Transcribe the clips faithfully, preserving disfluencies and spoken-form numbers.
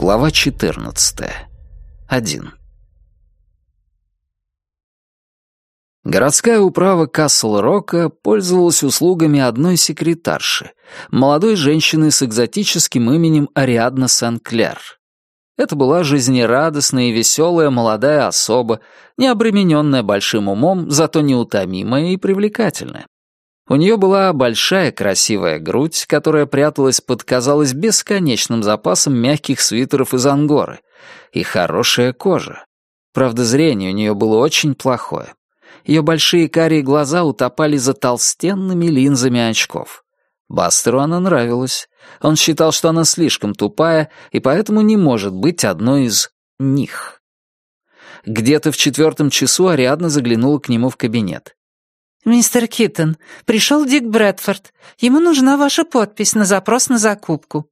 Глава четырнадцатая. Один. Городская управа Касл-Рока пользовалась услугами одной секретарши, молодой женщины с экзотическим именем Ариадна Сен-Клер. Это была жизнерадостная и веселая молодая особа, не обремененная большим умом, зато неутомимая и привлекательная. У нее была большая красивая грудь, которая пряталась под, казалось, бесконечным запасом мягких свитеров из ангоры, и хорошая кожа. Правда, зрение у нее было очень плохое. Ее большие карие глаза утопали за толстенными линзами очков. Бастеру она нравилась. Он считал, что она слишком тупая, и поэтому не может быть одной из них. Где-то в четвертом часу Ариадна заглянула к нему в кабинет. «Мистер Киттон, пришел Дик Брэдфорд. Ему нужна ваша подпись на запрос на закупку».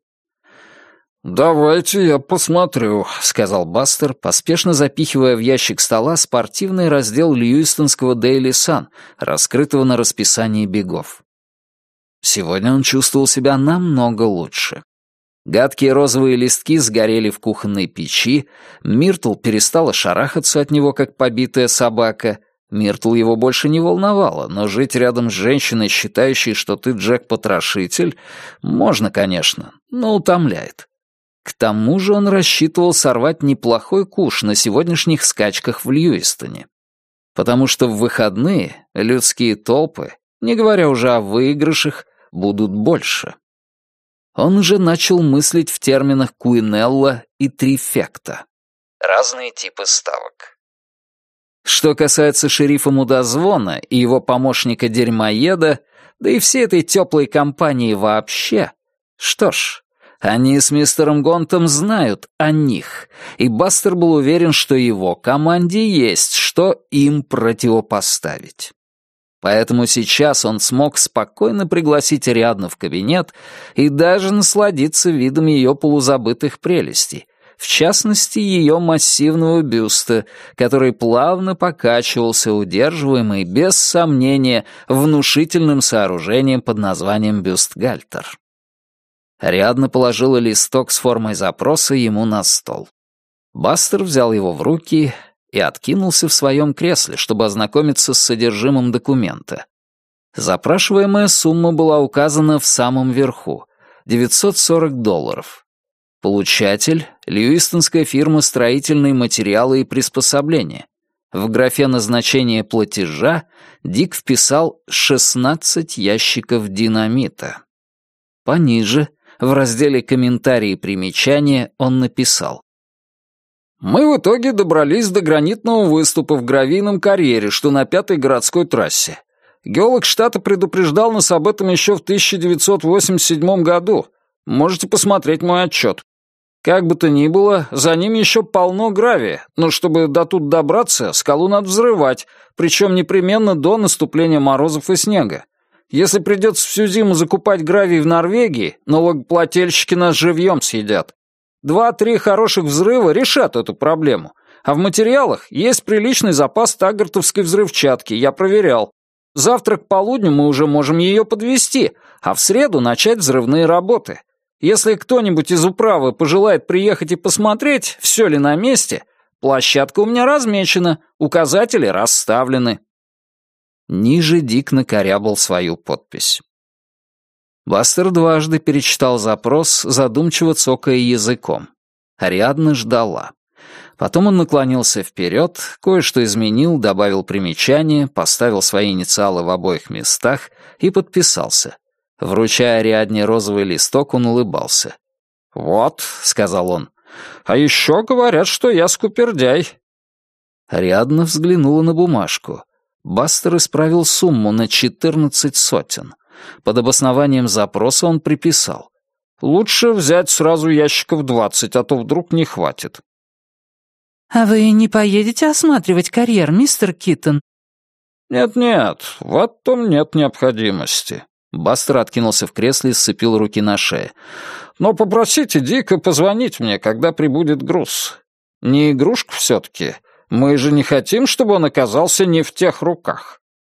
«Давайте я посмотрю», — сказал Бастер, поспешно запихивая в ящик стола спортивный раздел льюистонского Daily Sun, раскрытого на расписании бегов. Сегодня он чувствовал себя намного лучше. Гадкие розовые листки сгорели в кухонной печи, Миртл перестала шарахаться от него, как побитая собака. Миртл его больше не волновала, но жить рядом с женщиной, считающей, что ты Джек-потрошитель, можно, конечно, но утомляет. К тому же он рассчитывал сорвать неплохой куш на сегодняшних скачках в Льюистоне. Потому что в выходные людские толпы, не говоря уже о выигрышах, будут больше. Он уже начал мыслить в терминах Куинелла и Трифекта. Разные типы ставок. Что касается шерифа Мудозвона и его помощника-дерьмоеда, да и всей этой теплой компании вообще, что ж, они с мистером Гонтом знают о них, и Бастер был уверен, что его команде есть что им противопоставить. Поэтому сейчас он смог спокойно пригласить Ариадну в кабинет и даже насладиться видом ее полузабытых прелестей, в частности, ее массивного бюста, который плавно покачивался, удерживаемый, без сомнения, внушительным сооружением под названием бюстгальтер. Ариадна положила листок с формой запроса ему на стол. Бастер взял его в руки и откинулся в своем кресле, чтобы ознакомиться с содержимым документа. Запрашиваемая сумма была указана в самом верху — девятьсот сорок долларов. Получатель — льюистонская фирма «Строительные материалы и приспособления». В графе назначения платежа Дик вписал шестнадцать ящиков динамита. Пониже, в разделе «Комментарии и примечания», он написал: «Мы в итоге добрались до гранитного выступа в гравийном карьере, что на пятой городской трассе. Геолог штата предупреждал нас об этом еще в тысяча девятьсот восемьдесят седьмом году. Можете посмотреть мой отчет. Как бы то ни было, за ним еще полно гравия, но чтобы до тут добраться, скалу надо взрывать, причем непременно до наступления морозов и снега. Если придется всю зиму закупать гравий в Норвегии, налогоплательщики нас живьем съедят. Два-три хороших взрыва решат эту проблему, а в материалах есть приличный запас таггартовской взрывчатки, я проверял. Завтра к полудню мы уже можем ее подвести, а в среду начать взрывные работы. Если кто-нибудь из управы пожелает приехать и посмотреть, все ли на месте, площадка у меня размечена, указатели расставлены». Ниже Дик накорябал свою подпись. Бастер дважды перечитал запрос, задумчиво цокая языком. Ариадна ждала. Потом он наклонился вперед, кое-что изменил, добавил примечание, поставил свои инициалы в обоих местах и подписался. Вручая Ариадне розовый листок, он улыбался. «Вот», — сказал он, — «а еще говорят, что я скупердяй». Ариадна взглянула на бумажку. Бастер исправил сумму на четырнадцать сотен. Под обоснованием запроса он приписал: «Лучше взять сразу ящиков двадцать, а то вдруг не хватит». «А вы не поедете осматривать карьер, мистер Киттон?» «Нет-нет, в этом нет необходимости». Бастер откинулся в кресле и сцепил руки на шее. «Но попросите Дика позвонить мне, когда прибудет груз. Не игрушка все-таки. Мы же не хотим, чтобы он оказался не в тех руках».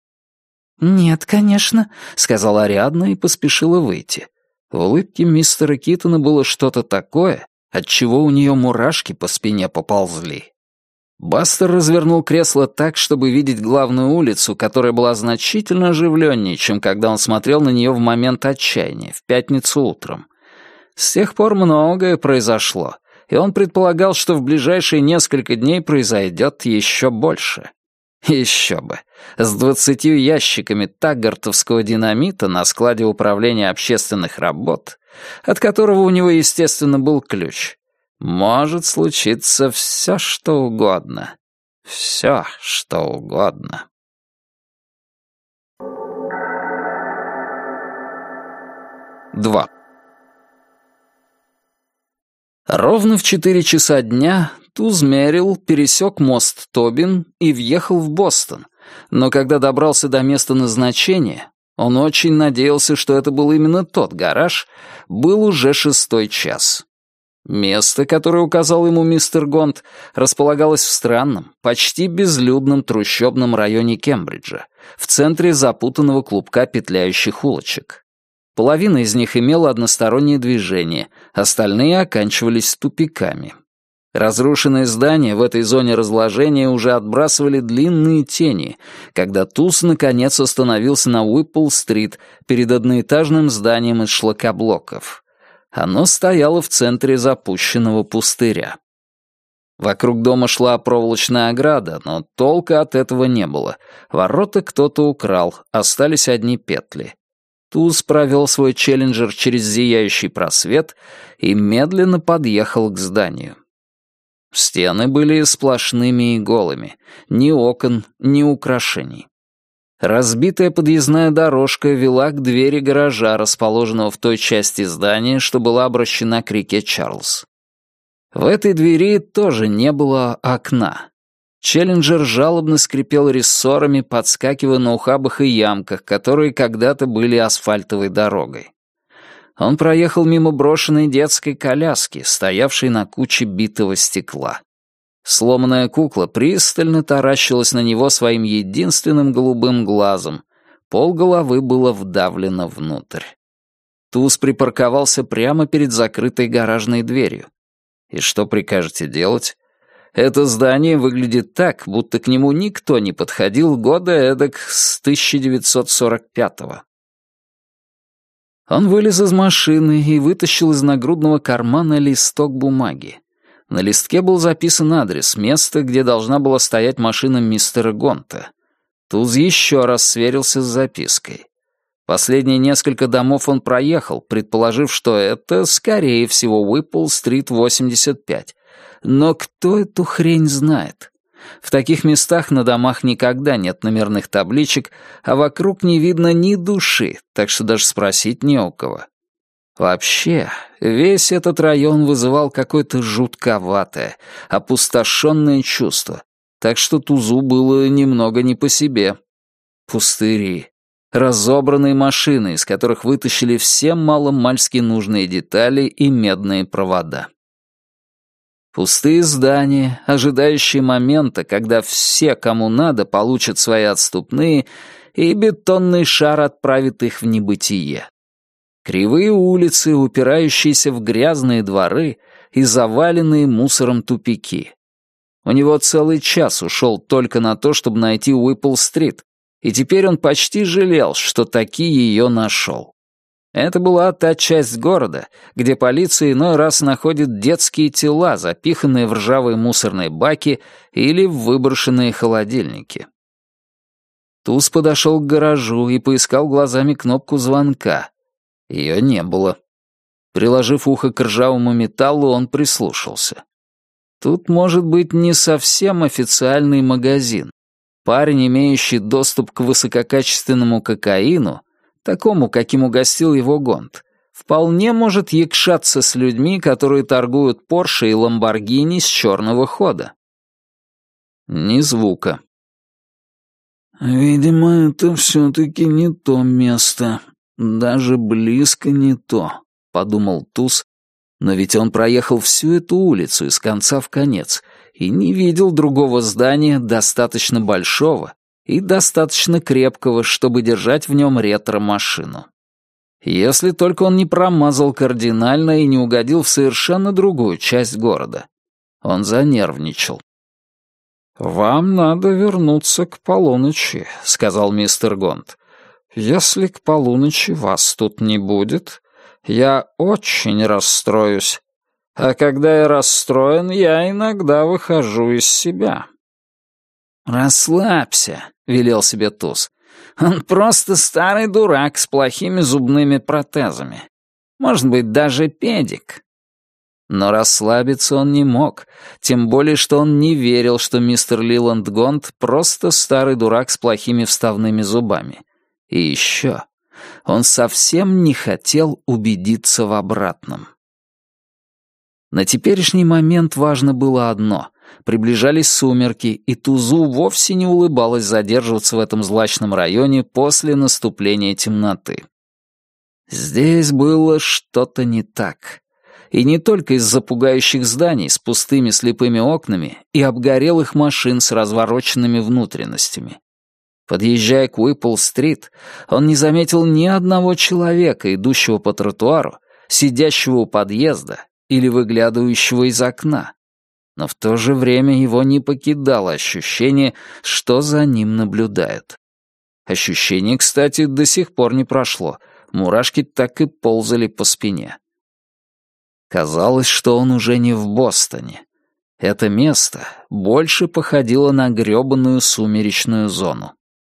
«Нет, конечно», — сказала Ариадна и поспешила выйти. В улыбке мистера Киттона было что-то такое, отчего у нее мурашки по спине поползли. Бастер развернул кресло так, чтобы видеть главную улицу, которая была значительно оживленнее, чем когда он смотрел на нее в момент отчаяния, в пятницу утром. С тех пор многое произошло, и он предполагал, что в ближайшие несколько дней произойдет еще больше. Еще бы. С двадцатью ящиками таггартовского динамита на складе управления общественных работ, от которого у него, естественно, был ключ, может случиться все, что угодно. Все, что угодно. Два. Ровно в четыре часа дня Туз Меррилл пересек мост Тобин и въехал в Бостон, но когда добрался до места назначения, он очень надеялся, что это был именно тот гараж, был уже шестой час. Место, которое указал ему мистер Гонт, располагалось в странном, почти безлюдном трущобном районе Кембриджа, в центре запутанного клубка петляющих улочек. Половина из них имела одностороннее движение, остальные оканчивались тупиками. Разрушенные здания в этой зоне разложения уже отбрасывали длинные тени, когда Туз наконец остановился на Уиппл-стрит перед одноэтажным зданием из шлакоблоков. Оно стояло в центре запущенного пустыря. Вокруг дома шла проволочная ограда, но толка от этого не было. Ворота кто-то украл, остались одни петли. Туз провел свой челленджер через зияющий просвет и медленно подъехал к зданию. Стены были сплошными и голыми, ни окон, ни украшений. Разбитая подъездная дорожка вела к двери гаража, расположенного в той части здания, что была обращена к реке Чарльз. В этой двери тоже не было окна. Челленджер жалобно скрипел рессорами, подскакивая на ухабах и ямках, которые когда-то были асфальтовой дорогой. Он проехал мимо брошенной детской коляски, стоявшей на куче битого стекла. Сломанная кукла пристально таращилась на него своим единственным голубым глазом. Полголовы было вдавлено внутрь. Туз припарковался прямо перед закрытой гаражной дверью. И что прикажете делать? Это здание выглядит так, будто к нему никто не подходил года эдак с тысяча девятьсот сорок пятого. Он вылез из машины и вытащил из нагрудного кармана листок бумаги. На листке был записан адрес места, где должна была стоять машина мистера Гонта. Туз еще раз сверился с запиской. Последние несколько домов он проехал, предположив, что это, скорее всего, Уиппл-стрит восемьдесят пять. Но кто эту хрень знает? В таких местах на домах никогда нет номерных табличек, а вокруг не видно ни души, так что даже спросить не у кого. Вообще, весь этот район вызывал какое-то жутковатое, опустошенное чувство, так что Тузу было немного не по себе. Пустыри, разобранные машины, из которых вытащили все маломальски нужные детали и медные провода. Пустые здания, ожидающие момента, когда все, кому надо, получат свои отступные, и бетонный шар отправит их в небытие. Кривые улицы, упирающиеся в грязные дворы и заваленные мусором тупики. У него целый час ушел только на то, чтобы найти Уиппл-стрит, и теперь он почти жалел, что таки ее нашел. Это была та часть города, где полиция иной раз находит детские тела, запиханные в ржавые мусорные баки или в выброшенные холодильники. Туз подошел к гаражу и поискал глазами кнопку звонка. Ее не было. Приложив ухо к ржавому металлу, он прислушался. Тут может быть не совсем официальный магазин. Парень, имеющий доступ к высококачественному кокаину, такому, каким угостил его Гонт, вполне может якшаться с людьми, которые торгуют Порше и Ламборгини с черного хода. Ни звука. «Видимо, это все-таки не то место. Даже близко не то», — подумал Туз, но ведь он проехал всю эту улицу из конца в конец и не видел другого здания достаточно большого и достаточно крепкого, чтобы держать в нем ретро-машину. Если только он не промазал кардинально и не угодил в совершенно другую часть города. Он занервничал. «Вам надо вернуться к полуночи», — сказал мистер Гонт. «Если к полуночи вас тут не будет, я очень расстроюсь. А когда я расстроен, я иногда выхожу из себя». «Расслабься», — велел себе Туз. «Он просто старый дурак с плохими зубными протезами. Может быть, даже педик». Но расслабиться он не мог, тем более, что он не верил, что мистер Лиланд Гонт просто старый дурак с плохими вставными зубами. И еще он совсем не хотел убедиться в обратном. На теперешний момент важно было одно — приближались сумерки, и Тузу вовсе не улыбалось задерживаться в этом злачном районе после наступления темноты. Здесь было что-то не так. И не только из-за пугающих зданий с пустыми слепыми окнами и обгорелых машин с развороченными внутренностями. Подъезжая к Уиппл-стрит, он не заметил ни одного человека, идущего по тротуару, сидящего у подъезда или выглядывающего из окна. Но в то же время его не покидало ощущение, что за ним наблюдают. Ощущение, кстати, до сих пор не прошло, мурашки так и ползали по спине. Казалось, что он уже не в Бостоне. Это место больше походило на грёбаную сумеречную зону.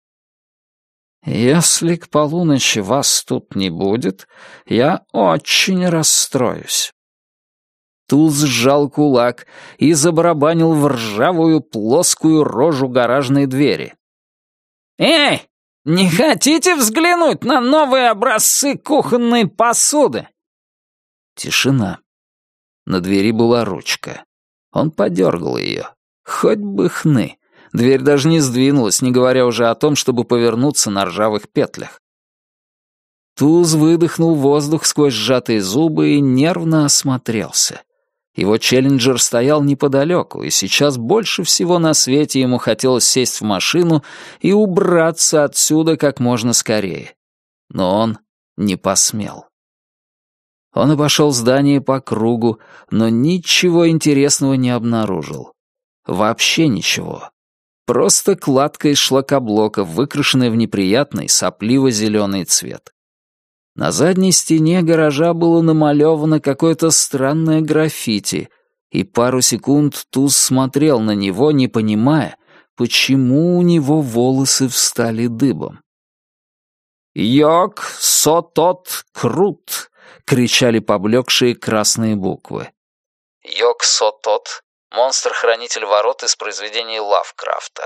«Если к полуночи вас тут не будет, я очень расстроюсь». Туз сжал кулак и забарабанил в ржавую плоскую рожу гаражной двери. «Эй, не хотите взглянуть на новые образцы кухонной посуды?» Тишина. На двери была ручка. Он подергал ее. Хоть бы хны. Дверь даже не сдвинулась, не говоря уже о том, чтобы повернуться на ржавых петлях. Туз выдохнул воздух сквозь сжатые зубы и нервно осмотрелся. Его челленджер стоял неподалеку, и сейчас больше всего на свете ему хотелось сесть в машину и убраться отсюда как можно скорее. Но он не посмел. Он обошел здание по кругу, но ничего интересного не обнаружил. Вообще ничего. Просто кладка из шлакоблоков, выкрашенная в неприятный сопливо-зеленый цвет. На задней стене гаража было намалевано какое-то странное граффити, и пару секунд Туз смотрел на него, не понимая, почему у него волосы встали дыбом. «Йок Сотот Крут!» — кричали поблекшие красные буквы. Йок Сотот — монстр-хранитель ворот из произведений Лавкрафта.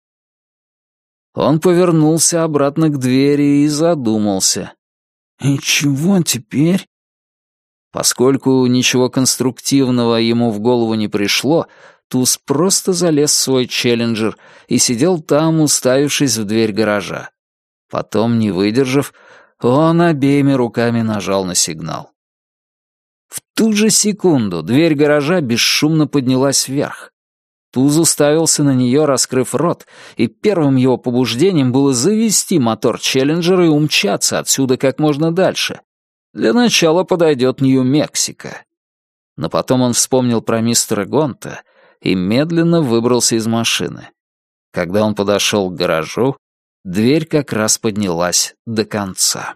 Он повернулся обратно к двери и задумался. «И чего теперь?» Поскольку ничего конструктивного ему в голову не пришло, Туз просто залез в свой челленджер и сидел там, уставившись в дверь гаража. Потом, не выдержав, он обеими руками нажал на сигнал. В ту же секунду дверь гаража бесшумно поднялась вверх. Туз уставился на нее, раскрыв рот, и первым его побуждением было завести мотор челленджера и умчаться отсюда как можно дальше. Для начала подойдет Нью-Мексико. Но потом он вспомнил про мистера Гонта и медленно выбрался из машины. Когда он подошел к гаражу, дверь как раз поднялась до конца.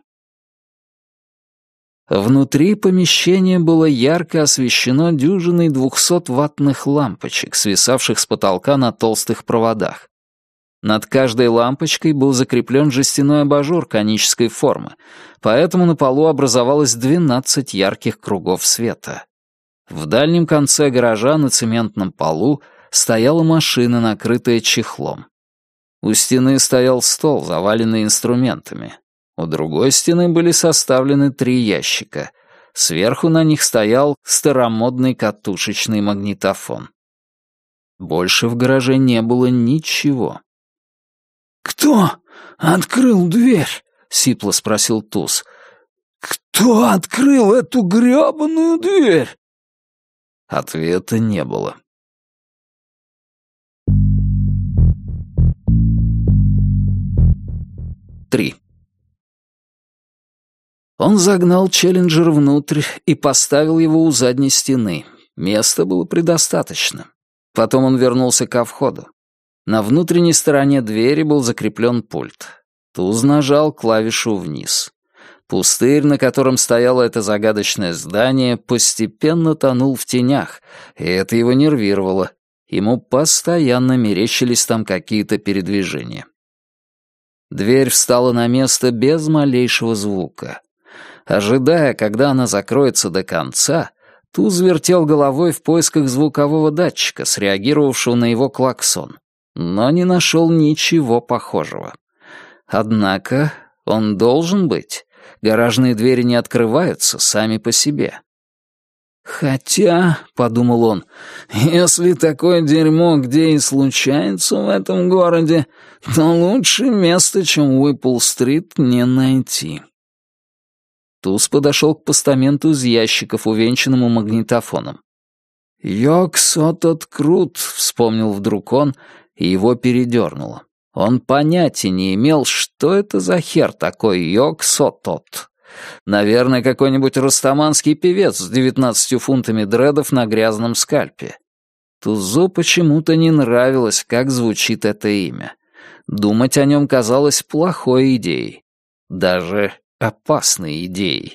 Внутри помещения было ярко освещено дюжиной двухсотваттных лампочек, свисавших с потолка на толстых проводах. Над каждой лампочкой был закреплен жестяной абажур конической формы, поэтому на полу образовалось двенадцать ярких кругов света. В дальнем конце гаража на цементном полу стояла машина, накрытая чехлом. У стены стоял стол, заваленный инструментами. У другой стены были составлены три ящика. Сверху на них стоял старомодный катушечный магнитофон. Больше в гараже не было ничего. «Кто открыл дверь?» — сипло спросил Туз. «Кто открыл эту грёбаную дверь?» Ответа не было. Три. Он загнал Челленджер внутрь и поставил его у задней стены. Места было предостаточно. Потом он вернулся ко входу. На внутренней стороне двери был закреплен пульт. Туз нажал клавишу вниз. Пустырь, на котором стояло это загадочное здание, постепенно тонул в тенях, и это его нервировало. Ему постоянно мерещились там какие-то передвижения. Дверь встала на место без малейшего звука. Ожидая, когда она закроется до конца, Туз вертел головой в поисках звукового датчика, среагировавшего на его клаксон, но не нашел ничего похожего. Однако он должен быть. Гаражные двери не открываются сами по себе. «Хотя», — подумал он, — «если такое дерьмо где и случается в этом городе, то лучше места, чем Уиппл-стрит, не найти». Туз подошел к постаменту из ящиков, увенчанному магнитофоном. «Йок-сотот крут», — вспомнил вдруг он, и его передернуло. Он понятия не имел, что это за хер такой йок-сотот. Наверное, какой-нибудь растаманский певец с девятнадцатью фунтами дредов на грязном скальпе. Тузу почему-то не нравилось, как звучит это имя. Думать о нем казалось плохой идеей. Даже опасной идеей.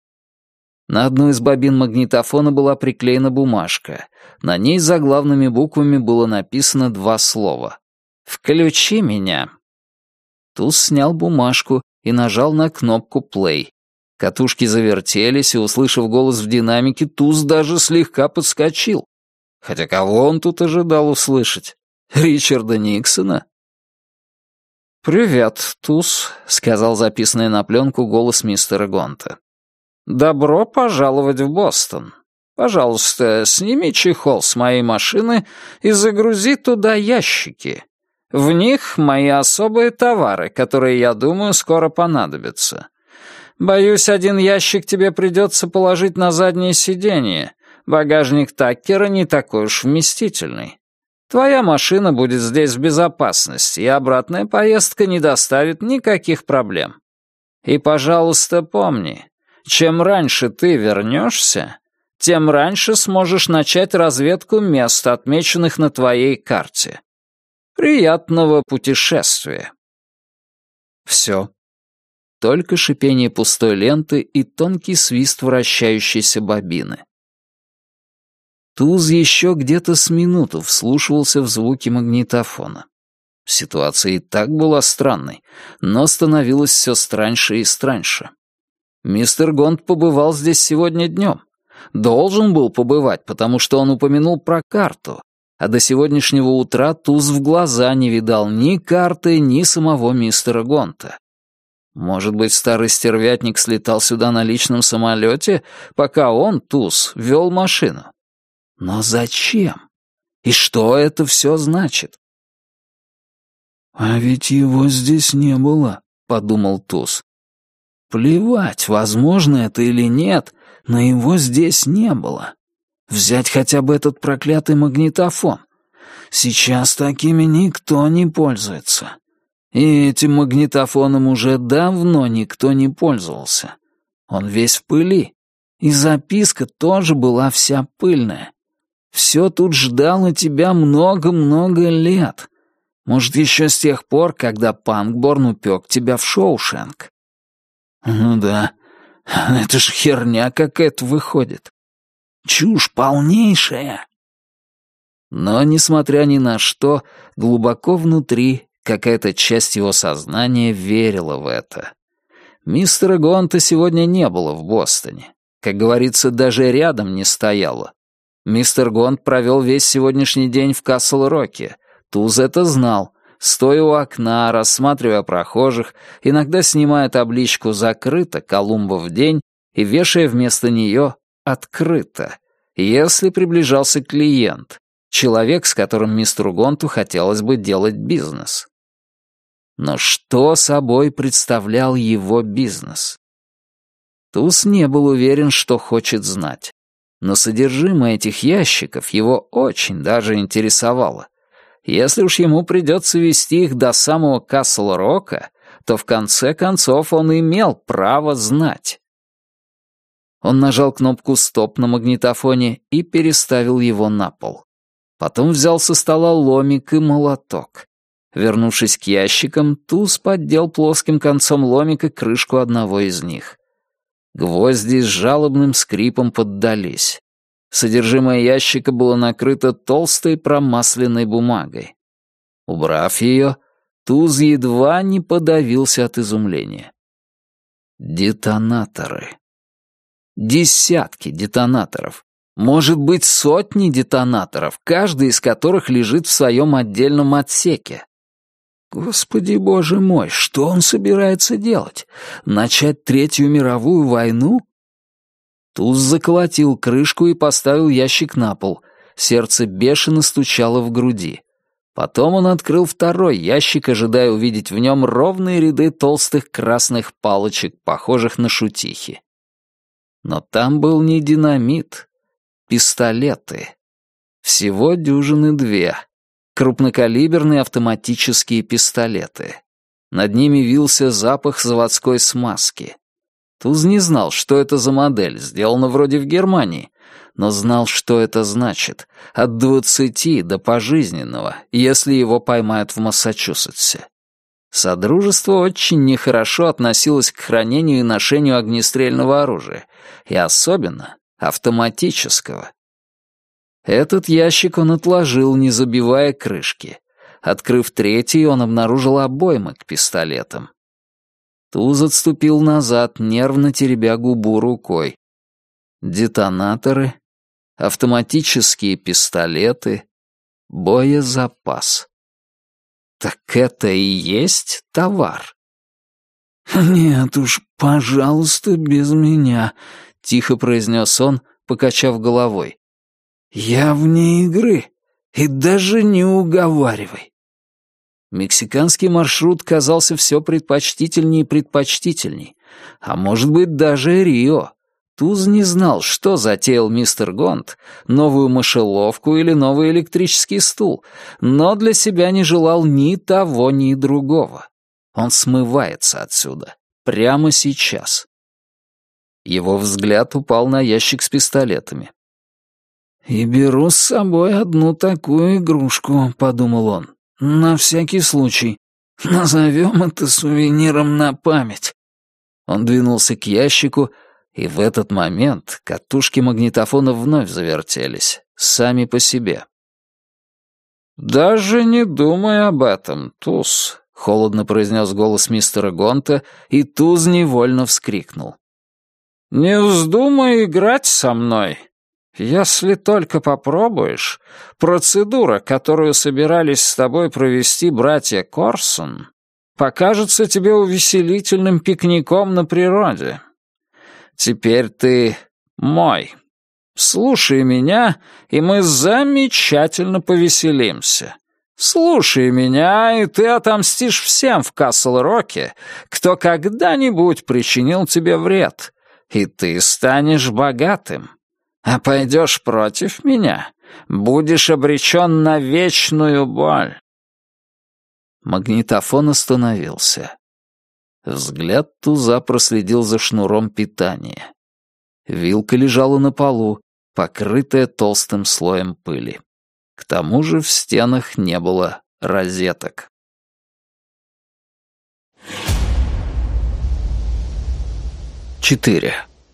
На одну из бобин магнитофона была приклеена бумажка. На ней заглавными буквами было написано два слова. «Включи меня». Туз снял бумажку и нажал на кнопку «плей». Катушки завертелись, и, услышав голос в динамике, Туз даже слегка подскочил. Хотя кого он тут ожидал услышать? Ричарда Никсона? «Привет, Туз», — сказал записанный на пленку голос мистера Гонта. «Добро пожаловать в Бостон. Пожалуйста, сними чехол с моей машины и загрузи туда ящики. В них мои особые товары, которые, я думаю, скоро понадобятся. Боюсь, один ящик тебе придется положить на заднее сиденье. Багажник Таккера не такой уж вместительный. Твоя машина будет здесь в безопасности, и обратная поездка не доставит никаких проблем. И, пожалуйста, помни, чем раньше ты вернешься, тем раньше сможешь начать разведку мест, отмеченных на твоей карте. Приятного путешествия». Все. Только шипение пустой ленты и тонкий свист вращающейся бобины. Туз еще где-то с минуту вслушивался в звуки магнитофона. Ситуация и так была странной, но становилась все страньше и страньше. Мистер Гонт побывал здесь сегодня днем. Должен был побывать, потому что он упомянул про карту, а до сегодняшнего утра Туз в глаза не видал ни карты, ни самого мистера Гонта. Может быть, старый стервятник слетал сюда на личном самолете, пока он, Туз, вел машину. Но зачем? И что это все значит? «А ведь его здесь не было», — подумал Туз. «Плевать, возможно это или нет, но его здесь не было. Взять хотя бы этот проклятый магнитофон. Сейчас такими никто не пользуется. И этим магнитофоном уже давно никто не пользовался. Он весь в пыли. И записка тоже была вся пыльная. Все тут ждало тебя много-много лет. Может, еще с тех пор, когда Панкборн упек тебя в Шоушенк. Ну да, это ж херня какая-то выходит. Чушь полнейшая. Но, несмотря ни на что, глубоко внутри какая-то часть его сознания верила в это. Мистера Гонта сегодня не было в Бостоне. Как говорится, даже рядом не стояло. Мистер Гонт провел весь сегодняшний день в Касл-Роке. Туз это знал. Стоя у окна, рассматривая прохожих, иногда снимая табличку «Закрыто» Колумба в день и вешая вместо нее «Открыто», если приближался клиент, человек, с которым мистеру Гонту хотелось бы делать бизнес. Но что собой представлял его бизнес? Туз не был уверен, что хочет знать. Но содержимое этих ящиков его очень даже интересовало. Если уж ему придется вести их до самого Касл-Рока, то в конце концов он имел право знать. Он нажал кнопку «Стоп» на магнитофоне и переставил его на пол. Потом взял со стола ломик и молоток. Вернувшись к ящикам, Туз поддел плоским концом ломика крышку одного из них. Гвозди с жалобным скрипом поддались. Содержимое ящика было накрыто толстой промасленной бумагой. Убрав ее, Туз едва не подавился от изумления. Детонаторы. Десятки детонаторов. Может быть, сотни детонаторов, каждый из которых лежит в своем отдельном отсеке. Господи боже мой, что он собирается делать? Начать Третью мировую войну? Туз заколотил крышку и поставил ящик на пол. Сердце бешено стучало в груди. Потом он открыл второй ящик, ожидая увидеть в нем ровные ряды толстых красных палочек, похожих на шутихи. Но там был не динамит, пистолеты. Всего дюжины две. Крупнокалиберные автоматические пистолеты. Над ними вился запах заводской смазки. Туз не знал, что это за модель, сделана вроде в Германии, но знал, что это значит. От двадцати до пожизненного, если его поймают в Массачусетсе. Содружество очень нехорошо относилось к хранению и ношению огнестрельного оружия, и особенно автоматического. Этот ящик он отложил, не забивая крышки. Открыв третий, он обнаружил обоймы к пистолетам. Туз отступил назад, нервно теребя губу рукой. Детонаторы, автоматические пистолеты, боезапас. Так это и есть товар? «Нет уж, пожалуйста, без меня», — тихо произнес он, покачав головой. «Я вне игры, и даже не уговаривай». Мексиканский маршрут казался все предпочтительнее и предпочтительней, а может быть даже Рио. Туз не знал, что затеял мистер Гонт, новую мышеловку или новый электрический стул, но для себя не желал ни того, ни другого. Он смывается отсюда, прямо сейчас. Его взгляд упал на ящик с пистолетами. «И беру с собой одну такую игрушку», — подумал он, — «на всякий случай. Назовем это сувениром на память». Он двинулся к ящику, и в этот момент катушки магнитофона вновь завертелись, сами по себе. «Даже не думай об этом, Туз», — холодно произнес голос мистера Гонта, и Туз невольно вскрикнул. «Не вздумай играть со мной. Если только попробуешь, процедура, которую собирались с тобой провести братья Корсон, покажется тебе увеселительным пикником на природе. Теперь ты мой. Слушай меня, и мы замечательно повеселимся. Слушай меня, и ты отомстишь всем в Касл-Роке, кто когда-нибудь причинил тебе вред, и ты станешь богатым. А пойдешь против меня, будешь обречен на вечную боль». Магнитофон остановился. Взгляд Туза проследил за шнуром питания. Вилка лежала на полу, покрытая толстым слоем пыли. К тому же в стенах не было розеток. Четыре.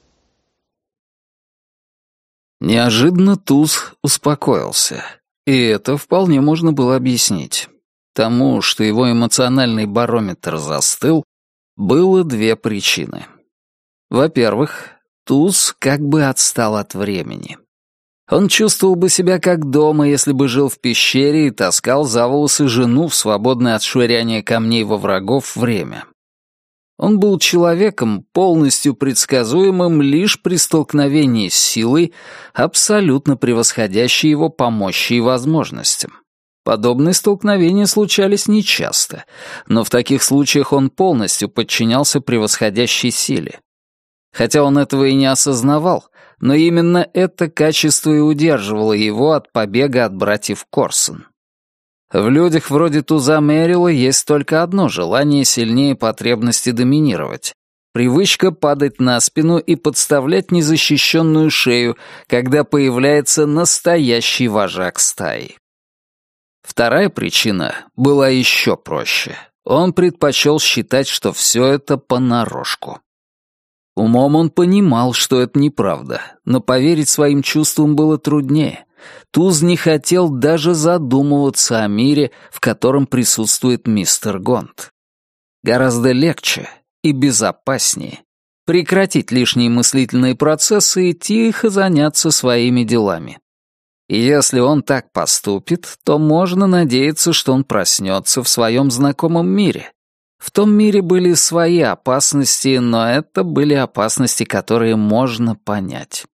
Неожиданно Туз успокоился, и это вполне можно было объяснить. Тому, что его эмоциональный барометр застыл, было две причины. Во-первых, Туз как бы отстал от времени. Он чувствовал бы себя как дома, если бы жил в пещере и таскал за волосы жену в свободное от швыряния камней во врагов время. Он был человеком, полностью предсказуемым лишь при столкновении с силой, абсолютно превосходящей его по мощи и возможностям. Подобные столкновения случались нечасто, но в таких случаях он полностью подчинялся превосходящей силе. Хотя он этого и не осознавал, но именно это качество и удерживало его от побега от братьев Корсон. В людях вроде Туза Мэрила есть только одно желание сильнее потребности доминировать. Привычка падать на спину и подставлять незащищенную шею, когда появляется настоящий вожак стаи. Вторая причина была еще проще. Он предпочел считать, что все это понарошку. Умом он понимал, что это неправда, но поверить своим чувствам было труднее. Туз не хотел даже задумываться о мире, в котором присутствует мистер Гонт. Гораздо легче и безопаснее прекратить лишние мыслительные процессы и тихо заняться своими делами. И если он так поступит, то можно надеяться, что он проснется в своем знакомом мире. В том мире были свои опасности, но это были опасности, которые можно понять.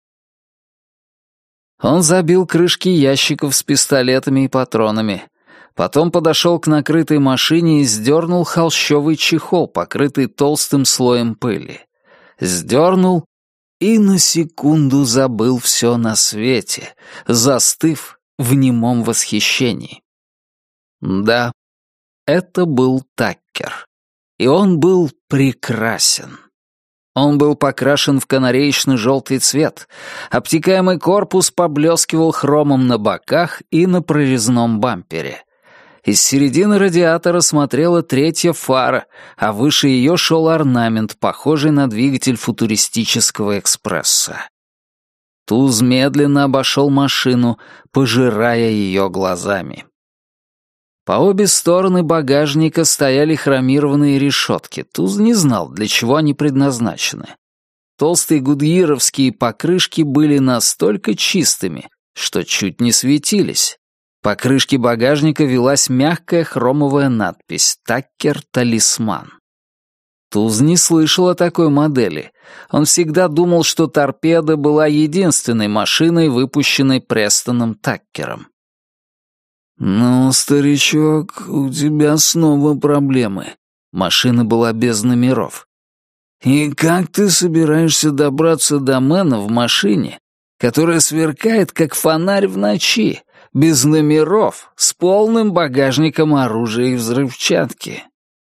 Он забил крышки ящиков с пистолетами и патронами. Потом подошел к накрытой машине и сдернул холщовый чехол, покрытый толстым слоем пыли. Сдернул и на секунду забыл все на свете, застыв в немом восхищении. Да, это был Таккер. И он был прекрасен. Он был покрашен в канареечный желтый цвет, обтекаемый корпус поблескивал хромом на боках и на прорезном бампере. Из середины радиатора смотрела третья фара, а выше ее шел орнамент, похожий на двигатель футуристического экспресса. Туз медленно обошел машину, пожирая ее глазами. По обе стороны багажника стояли хромированные решетки. Туз не знал, для чего они предназначены. Толстые гудьеровские покрышки были настолько чистыми, что чуть не светились. По крышке багажника велась мягкая хромовая надпись «Таккер Талисман». Туз не слышал о такой модели. Он всегда думал, что торпеда была единственной машиной, выпущенной Престоном Таккером. «Ну, старичок, у тебя снова проблемы». Машина была без номеров. «И как ты собираешься добраться до Мэна в машине, которая сверкает, как фонарь в ночи, без номеров, с полным багажником оружия и взрывчатки?»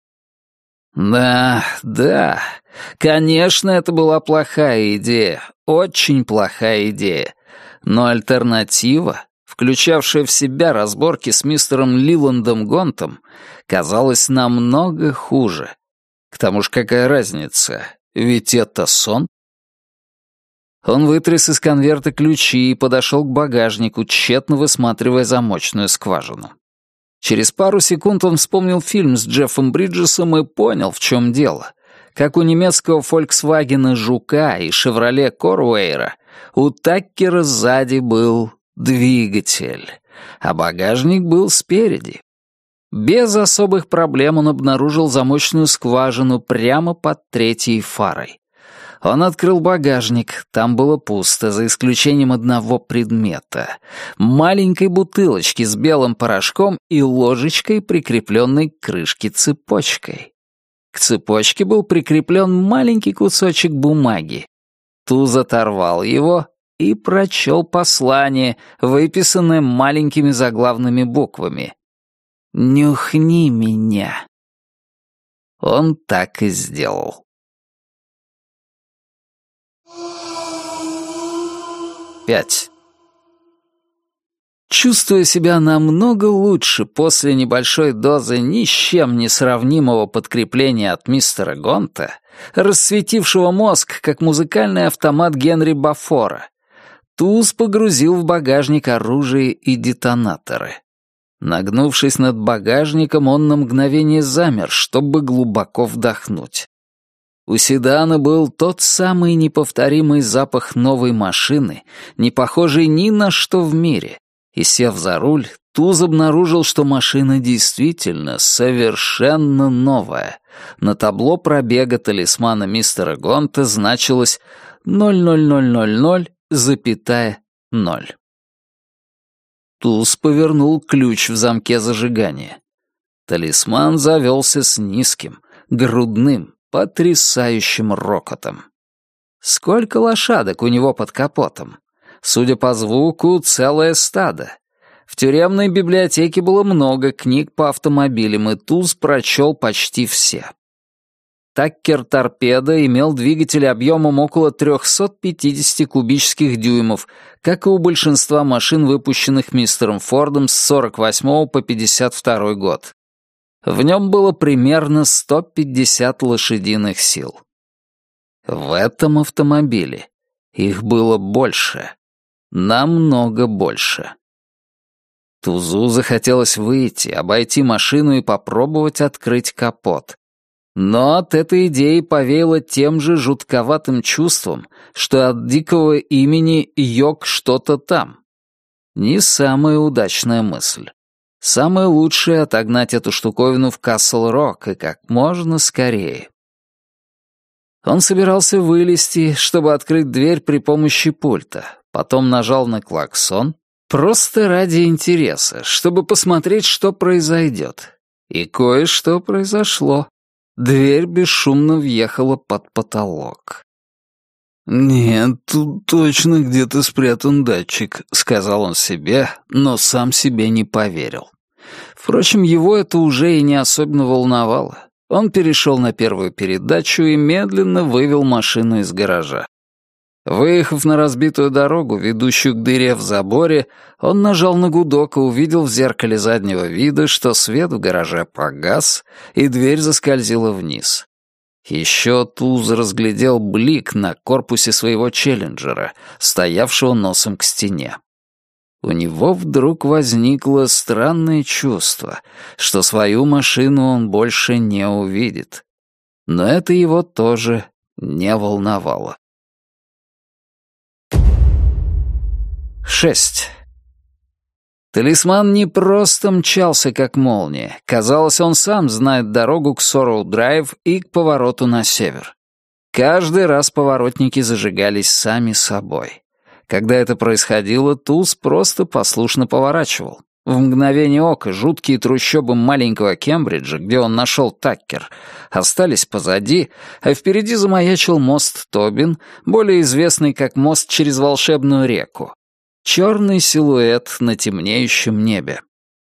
Да, да, конечно, это была плохая идея, очень плохая идея. Но альтернатива, включавшая в себя разборки с мистером Лиландом Гонтом, казалась намного хуже. К тому же какая разница, ведь это сон. Он вытряс из конверта ключи и подошел к багажнику, тщетно высматривая замочную скважину. Через пару секунд он вспомнил фильм с Джеффом Бриджесом и понял, в чем дело. Как у немецкого «Фольксвагена Жука» и «Шевроле Корвейра», у Таккера сзади был двигатель, а багажник был спереди. Без особых проблем он обнаружил замочную скважину прямо под третьей фарой. Он открыл багажник, там было пусто, за исключением одного предмета — маленькой бутылочки с белым порошком и ложечкой, прикрепленной к крышке цепочкой. К цепочке был прикреплен маленький кусочек бумаги. Туз оторвал его и прочел послание, выписанное маленькими заглавными буквами. «Нюхни меня». Он так и сделал. пять. Чувствуя себя намного лучше после небольшой дозы ни с чем не сравнимого подкрепления от мистера Гонта, рассветившего мозг, как музыкальный автомат Генри Бафора, Туз погрузил в багажник оружие и детонаторы. Нагнувшись над багажником, он на мгновение замер, чтобы глубоко вдохнуть. У седана был тот самый неповторимый запах новой машины, не похожий ни на что в мире, и, сев за руль, Туз обнаружил, что машина действительно совершенно новая. На табло пробега талисмана мистера Гонта значилось ноль ноль ноль ноль ноль, ноль. Туз повернул ключ в замке зажигания. Талисман завелся с низким, грудным, потрясающим рокотом. Сколько лошадок у него под капотом? Судя по звуку, целое стадо. В тюремной библиотеке было много книг по автомобилям, и Туз прочел почти все. Таккер-торпеда имел двигатель объемом около триста пятьдесят кубических дюймов, как и у большинства машин, выпущенных мистером Фордом с сорок восьмого по пятьдесят второй год. В нем было примерно сто пятьдесят лошадиных сил. В этом автомобиле их было больше, намного больше. Тузу захотелось выйти, обойти машину и попробовать открыть капот. Но от этой идеи повеяло тем же жутковатым чувством, что от дикого имени «Йок что-то там». Не самая удачная мысль. Самое лучшее — отогнать эту штуковину в Касл-Рок и как можно скорее. Он собирался вылезти, чтобы открыть дверь при помощи пульта, потом нажал на клаксон, просто ради интереса, чтобы посмотреть, что произойдет. И кое-что произошло. Дверь бесшумно въехала под потолок. «Нет, тут точно где-то спрятан датчик», — сказал он себе, но сам себе не поверил. Впрочем, его это уже и не особенно волновало. Он перешел на первую передачу и медленно вывел машину из гаража. Выехав на разбитую дорогу, ведущую к дыре в заборе, он нажал на гудок и увидел в зеркале заднего вида, что свет в гараже погас, и дверь заскользила вниз. Еще Туз разглядел блик на корпусе своего Челленджера, стоявшего носом к стене. У него вдруг возникло странное чувство, что свою машину он больше не увидит. Но это его тоже не волновало. шесть. Талисман не просто мчался, как молния. Казалось, он сам знает дорогу к Сорроу-драйв и к повороту на север. Каждый раз поворотники зажигались сами собой. Когда это происходило, Туз просто послушно поворачивал. В мгновение ока жуткие трущобы маленького Кембриджа, где он нашел Таккер, остались позади, а впереди замаячил мост Тобин, более известный как мост через волшебную реку. Черный силуэт на темнеющем небе.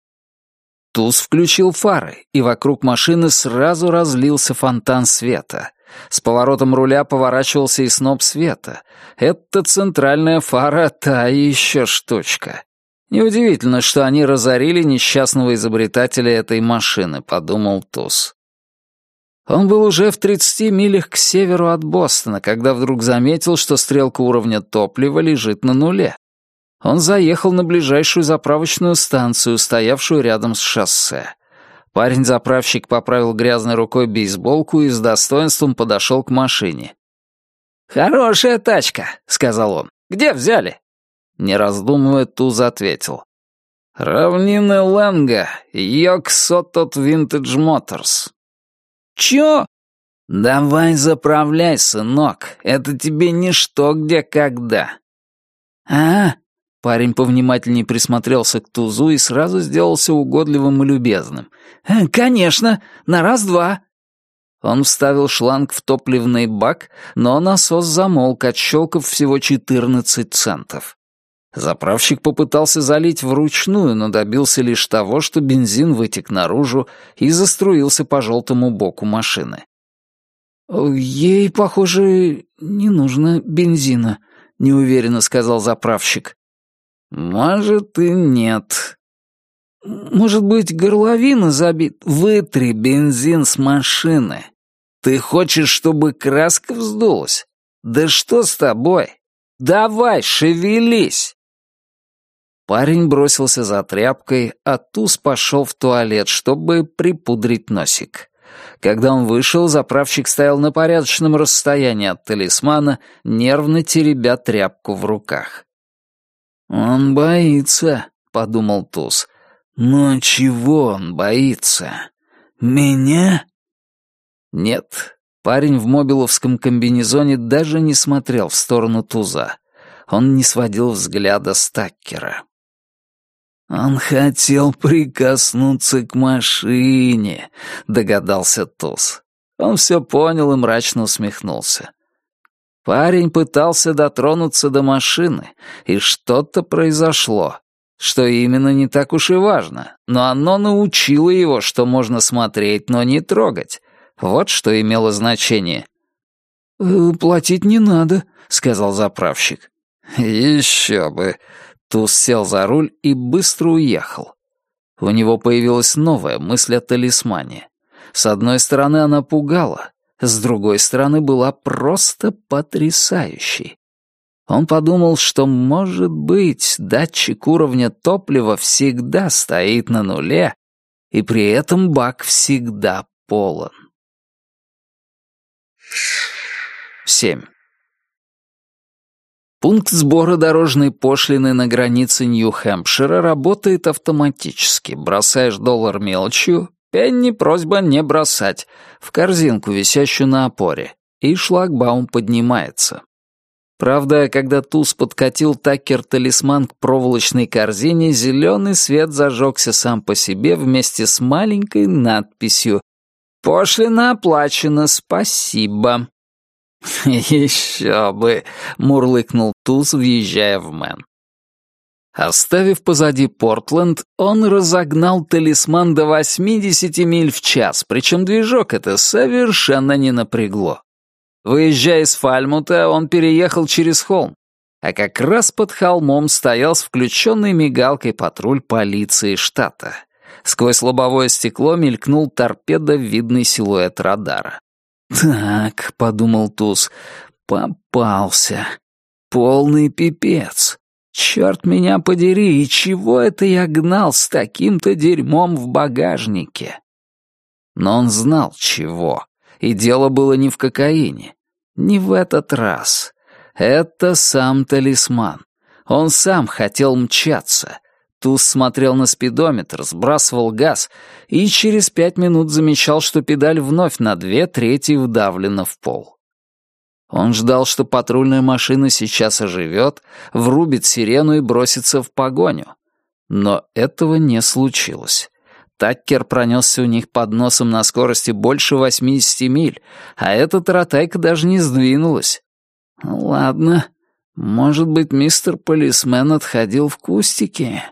Туз включил фары, и вокруг машины сразу разлился фонтан света. С поворотом руля поворачивался и сноп света. Это центральная фара, та еще штучка. Неудивительно, что они разорили несчастного изобретателя этой машины, подумал Туз. Он был уже в тридцати милях к северу от Бостона, когда вдруг заметил, что стрелка уровня топлива лежит на нуле. Он заехал на ближайшую заправочную станцию, стоявшую рядом с шоссе. Парень-заправщик поправил грязной рукой бейсболку и с достоинством подошел к машине. «Хорошая тачка», — сказал он. «Где взяли?» Не раздумывая, Туз ответил. «Равнины Лэнга, Йок Сотот Винтедж Моторс». «Чё?» «Давай заправляй, сынок, это тебе не что где когда». «А-а». Парень повнимательнее присмотрелся к Тузу и сразу сделался угодливым и любезным. «Конечно, на раз-два». Он вставил шланг в топливный бак, но насос замолк, отщелкав всего четырнадцать центов. Заправщик попытался залить вручную, но добился лишь того, что бензин вытек наружу и заструился по желтому боку машины. «Ей, похоже, не нужно бензина», — неуверенно сказал заправщик. «Может, и нет. Может быть, горловина забит? Вытри бензин с машины. Ты хочешь, чтобы краска вздулась? Да что с тобой? Давай, шевелись!» Парень бросился за тряпкой, а Туз пошел в туалет, чтобы припудрить носик. Когда он вышел, заправщик стоял на порядочном расстоянии от талисмана, нервно теребя тряпку в руках. «Он боится», — подумал Туз. «Но чего он боится? Меня?» Нет, парень в мобиловском комбинезоне даже не смотрел в сторону Туза. Он не сводил взгляда с Таккера. «Он хотел прикоснуться к машине», — догадался Туз. Он все понял и мрачно усмехнулся. Парень пытался дотронуться до машины, и что-то произошло. Что именно, не так уж и важно, но оно научило его, что можно смотреть, но не трогать. Вот что имело значение. «Э, «Платить не надо», — сказал заправщик. «Еще бы». Туз сел за руль и быстро уехал. У него появилась новая мысль о талисмане. С одной стороны, она пугала, с другой стороны, была просто потрясающей. Он подумал, что, может быть, датчик уровня топлива всегда стоит на нуле, и при этом бак всегда полон. семь. Пункт сбора дорожной пошлины на границе Нью-Хэмпшира работает автоматически. Бросаешь доллар мелочью, пенни просьба не бросать, в корзинку, висящую на опоре, и шлагбаум поднимается. Правда, когда Туз подкатил Таккер-талисман к проволочной корзине, зеленый свет зажегся сам по себе вместе с маленькой надписью «Пошлина оплачена, спасибо». «Еще бы!» — мурлыкнул Туз, въезжая в Мэн. Оставив позади Портленд, он разогнал талисман до восьмидесяти миль в час, причем движок это совершенно не напрягло. Выезжая из Фальмута, он переехал через холм, а как раз под холмом стоял с включенной мигалкой патруль полиции штата. Сквозь лобовое стекло мелькнул торпедовидный силуэт радара. «Так», — подумал Туз, — «попался. Полный пипец. Черт меня подери, и чего это я гнал с таким-то дерьмом в багажнике?» Но он знал, чего, и дело было не в кокаине. Не в этот раз. Это сам талисман. Он сам хотел мчаться. Туз смотрел на спидометр, сбрасывал газ и через пять минут замечал, что педаль вновь на две трети вдавлена в пол. Он ждал, что патрульная машина сейчас оживет, врубит сирену и бросится в погоню. Но этого не случилось. Таккер пронесся у них под носом на скорости больше восьмидесяти миль, а эта таратайка даже не сдвинулась. Ладно, может быть, мистер полисмен отходил в кустики.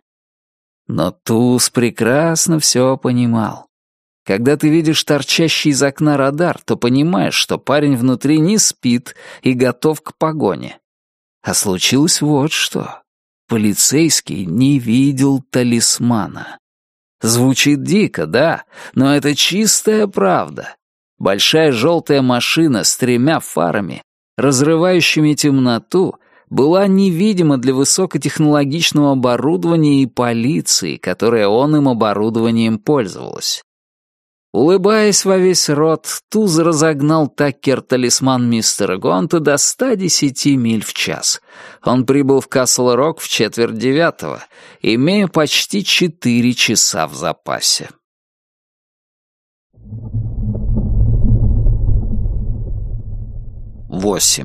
Но Туз прекрасно все понимал. Когда ты видишь торчащий из окна радар, то понимаешь, что парень внутри не спит и готов к погоне. А случилось вот что. Полицейский не видел талисмана. Звучит дико, да, но это чистая правда. Большая желтая машина с тремя фарами, разрывающими темноту, была невидима для высокотехнологичного оборудования и полиции, которая он им оборудованием пользовалась. Улыбаясь во весь рот, Туз разогнал Таккер-талисман мистера Гонта до ста десяти миль в час. Он прибыл в Касл-Рок в четверть девятого, имея почти четыре часа в запасе. Восемь.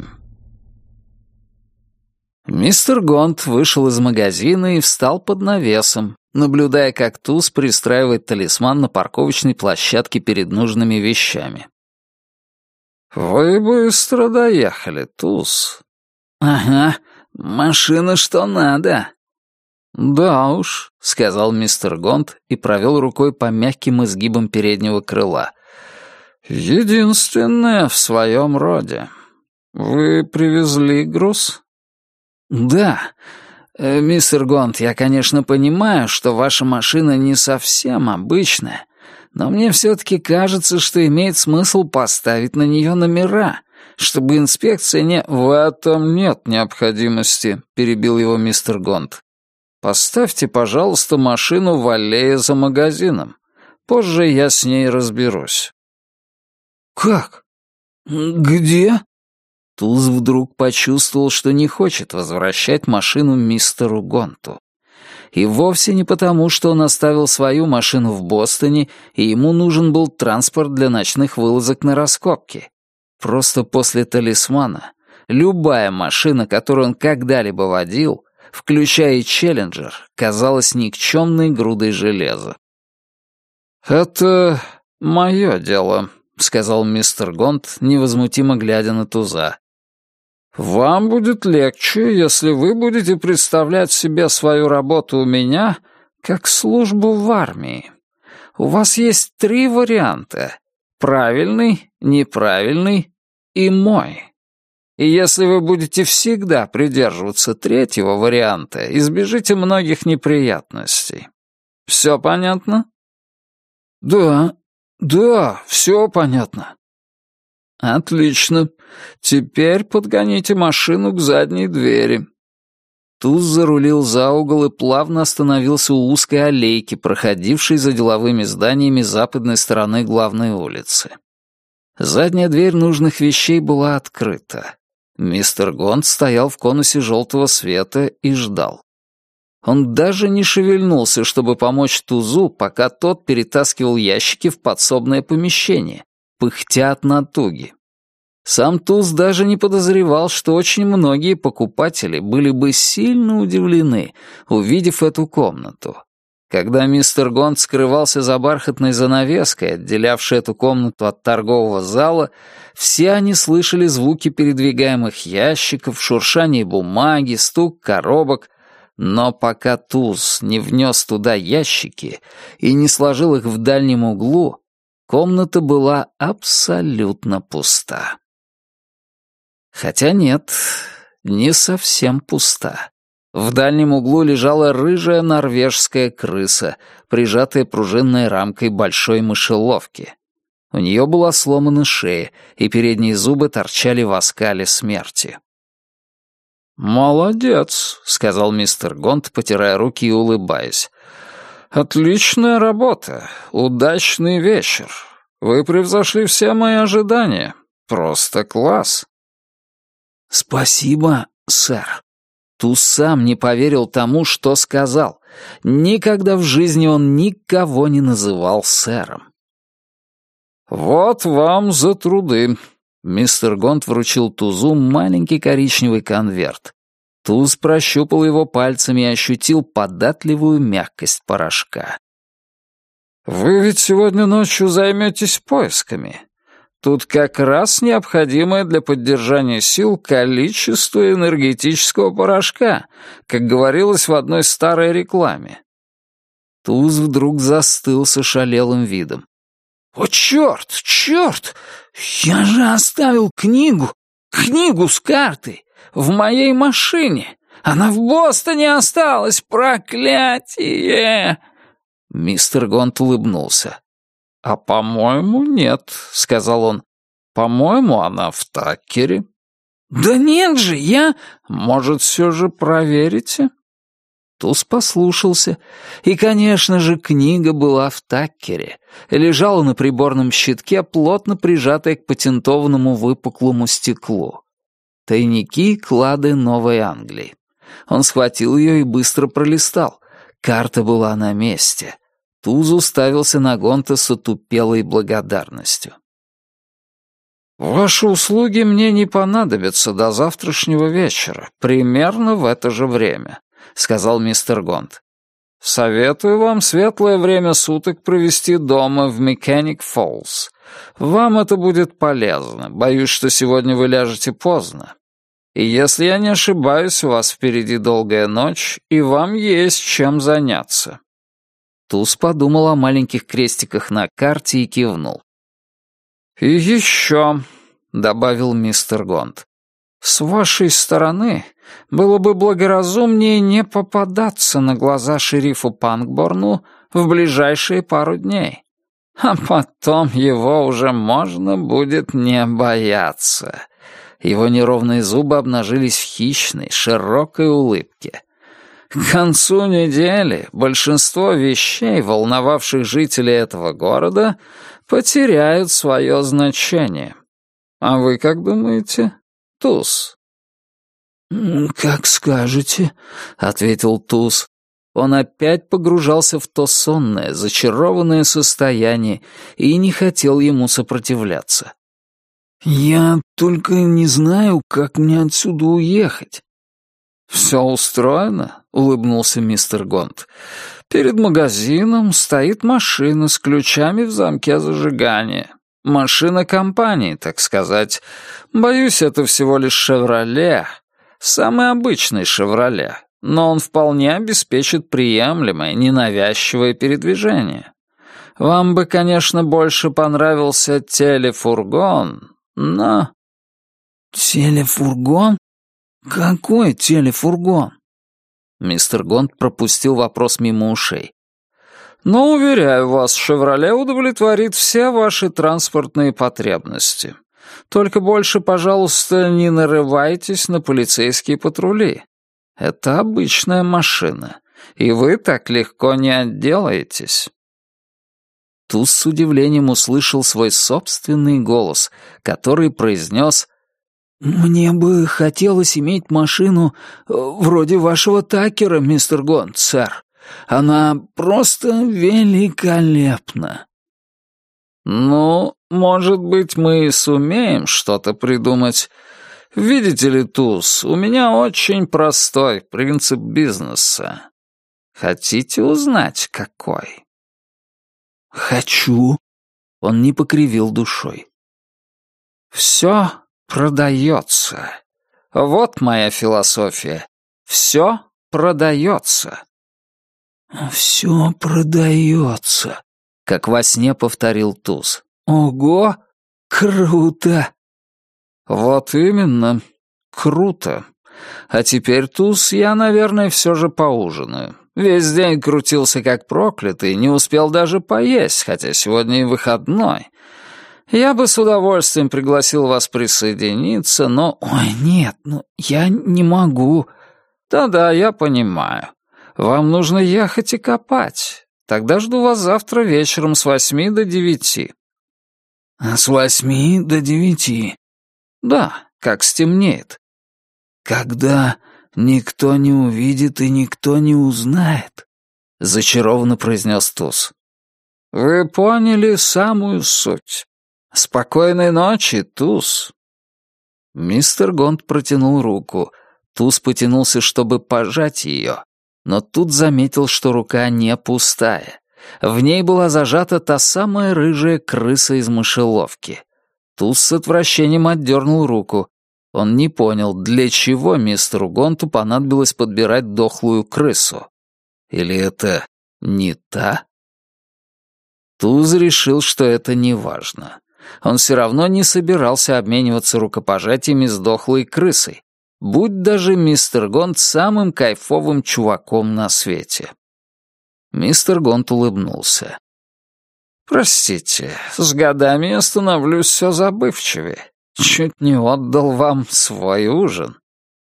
Мистер Гонт вышел из магазина и встал под навесом, наблюдая, как Туз пристраивает талисман на парковочной площадке перед нужными вещами. «Вы быстро доехали, Туз». «Ага, машина что надо». «Да уж», — сказал мистер Гонт и провел рукой по мягким изгибам переднего крыла. «Единственное в своем роде. Вы привезли груз?» «Да. Э, мистер Гонт, я, конечно, понимаю, что ваша машина не совсем обычная, но мне все-таки кажется, что имеет смысл поставить на нее номера, чтобы инспекция не...» «В этом нет необходимости», — перебил его мистер Гонт. «Поставьте, пожалуйста, машину в аллее за магазином. Позже я с ней разберусь». «Как? Где?» Туз вдруг почувствовал, что не хочет возвращать машину мистеру Гонту. И вовсе не потому, что он оставил свою машину в Бостоне, и ему нужен был транспорт для ночных вылазок на раскопки. Просто после талисмана любая машина, которую он когда-либо водил, включая и Челленджер, казалась никчемной грудой железа. «Это мое дело», — сказал мистер Гонт, невозмутимо глядя на Туза. «Вам будет легче, если вы будете представлять себе свою работу у меня как службу в армии. У вас есть три варианта. правильный, неправильный и мой. И если вы будете всегда придерживаться третьего варианта, избежите многих неприятностей. Все понятно? Да, да, все понятно. Отлично. Теперь подгоните машину к задней двери. Туз зарулил за угол и плавно остановился у узкой аллейки, проходившей за деловыми зданиями западной стороны главной улицы. Задняя дверь нужных вещей была открыта. Мистер Гонт стоял в конусе желтого света и ждал. Он даже не шевельнулся, чтобы помочь Тузу, пока тот перетаскивал ящики в подсобное помещение, пыхтя от натуги. Сам Туз даже не подозревал, что очень многие покупатели были бы сильно удивлены, увидев эту комнату. Когда мистер Гонт скрывался за бархатной занавеской, отделявшей эту комнату от торгового зала, все они слышали звуки передвигаемых ящиков, шуршание бумаги, стук коробок, но пока Туз не внес туда ящики и не сложил их в дальнем углу, комната была абсолютно пуста. Хотя нет, не совсем пуста. В дальнем углу лежала рыжая норвежская крыса, прижатая пружинной рамкой большой мышеловки. У нее была сломана шея, и передние зубы торчали в оскале смерти. «Молодец», — сказал мистер Гонт, потирая руки и улыбаясь. «Отличная работа, удачный вечер. Вы превзошли все мои ожидания. Просто класс». «Спасибо, сэр». Туз сам не поверил тому, что сказал. Никогда в жизни он никого не называл сэром. «Вот вам за труды». Мистер Гонт вручил Тузу маленький коричневый конверт. Туз прощупал его пальцами и ощутил податливую мягкость порошка. «Вы ведь сегодня ночью займетесь поисками. Тут как раз необходимое для поддержания сил количество энергетического порошка, как говорилось в одной старой рекламе». Туз вдруг застыл с ошалелым видом. «О, черт, черт! Я же оставил книгу, книгу с картой в моей машине. Она в Бостоне осталась, проклятие!» Мистер Гонт улыбнулся. «А, по-моему, нет», — сказал он. «По-моему, она в Таккере». «Да нет же, я...» «Может, все же проверите?» Туз послушался. И, конечно же, книга была в Таккере. Лежала на приборном щитке, плотно прижатая к патентованному выпуклому стеклу. «Тайники, клады Новой Англии». Он схватил ее и быстро пролистал. Карта была на месте. Туз уставился на Гонта с отупелой благодарностью. «Ваши услуги мне не понадобятся до завтрашнего вечера, примерно в это же время», — сказал мистер Гонт. «Советую вам светлое время суток провести дома в Механик Фоллс. Вам это будет полезно. Боюсь, что сегодня вы ляжете поздно. И если я не ошибаюсь, у вас впереди долгая ночь, и вам есть чем заняться». Туз подумал о маленьких крестиках на карте и кивнул. «И еще», — добавил мистер Гонт, — «с вашей стороны было бы благоразумнее не попадаться на глаза шерифу Панкборну в ближайшие пару дней, а потом его уже можно будет не бояться». Его неровные зубы обнажились в хищной, широкой улыбке. К концу недели большинство вещей, волновавших жителей этого города, потеряют свое значение. А вы как думаете, Туз?» «Как скажете», — ответил Туз. Он опять погружался в то сонное, зачарованное состояние и не хотел ему сопротивляться. «Я только не знаю, как мне отсюда уехать». «Все устроено», — улыбнулся мистер Гонт. «Перед магазином стоит машина с ключами в замке зажигания. Машина компании, так сказать. Боюсь, это всего лишь «Шевроле». Самый обычный «Шевроле», но он вполне обеспечит приемлемое, ненавязчивое передвижение. Вам бы, конечно, больше понравился телефургон, но...» «Телефургон? Какой телефургон?» Мистер Гонт пропустил вопрос мимо ушей. «Но, уверяю вас, «Шевроле» удовлетворит все ваши транспортные потребности. Только больше, пожалуйста, не нарывайтесь на полицейские патрули. Это обычная машина, и вы так легко не отделаетесь». Туз с удивлением услышал свой собственный голос, который произнес: «Мне бы хотелось иметь машину э, вроде вашего Такера, мистер Гонт, сэр. Она просто великолепна». «Ну, может быть, мы и сумеем что-то придумать. Видите ли, Туз, у меня очень простой принцип бизнеса. Хотите узнать, какой?» «Хочу». Он не покривил душой. «Все продается. Вот моя философия. Все продается». «Все продается», — как во сне повторил Туз. «Ого, круто!» «Вот именно, круто. А теперь, Туз, я, наверное, все же поужинаю. Весь день крутился как проклятый, не успел даже поесть, хотя сегодня и выходной. Я бы с удовольствием пригласил вас присоединиться, но...» «Ой, нет, ну я не могу». «Да-да, я понимаю. Вам нужно ехать и копать. Тогда жду вас завтра вечером с восьми до девяти». «С восьми до девяти?» «Да, как стемнеет». «Когда никто не увидит и никто не узнает», — зачарованно произнес Туз. «Вы поняли самую суть. Спокойной ночи, Туз». Мистер Гонт протянул руку. Туз потянулся, чтобы пожать ее, но тут заметил, что рука не пустая. В ней была зажата та самая рыжая крыса из мышеловки. Туз с отвращением отдернул руку. Он не понял, для чего мистеру Гонту понадобилось подбирать дохлую крысу. Или это не та? Туз решил, что это не важно. Он все равно не собирался обмениваться рукопожатиями с дохлой крысой, будь даже мистер Гонт самым кайфовым чуваком на свете. Мистер Гонт улыбнулся. «Простите, с годами я становлюсь все забывчивее. Чуть не отдал вам свой ужин».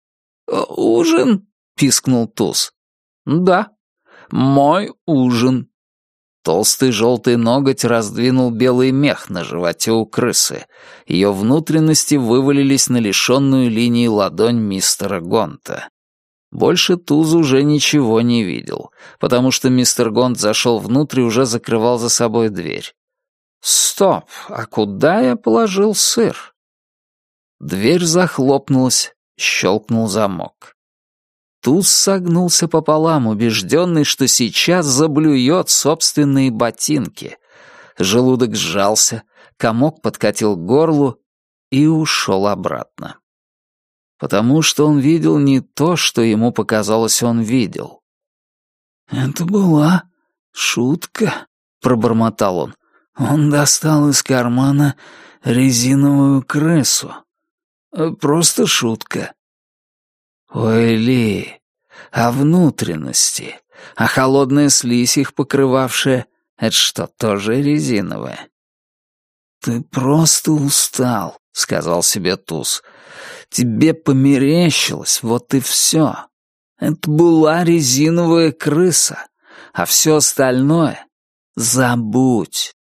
«Ужин?» — пискнул Туз. «Да, мой ужин». Толстый желтый ноготь раздвинул белый мех на животе у крысы. Ее внутренности вывалились на лишенную линии ладонь мистера Гонта. Больше Туз уже ничего не видел, потому что мистер Гонт зашел внутрь и уже закрывал за собой дверь. «Стоп, а куда я положил сыр?» Дверь захлопнулась, щелкнул замок. Туз согнулся пополам, убежденный, что сейчас заблюет собственные ботинки. Желудок сжался, комок подкатил к горлу и ушел обратно. Потому что он видел не то, что ему показалось, он видел. «Это была шутка», — пробормотал он. «Он достал из кармана резиновую крысу. Просто шутка». Ой, Ли, а внутренности, а холодная слизь их покрывавшая, это что, тоже резиновая? «Ты просто устал», — сказал себе Туз. «Тебе померещилось, вот и все. Это была резиновая крыса, а все остальное забудь».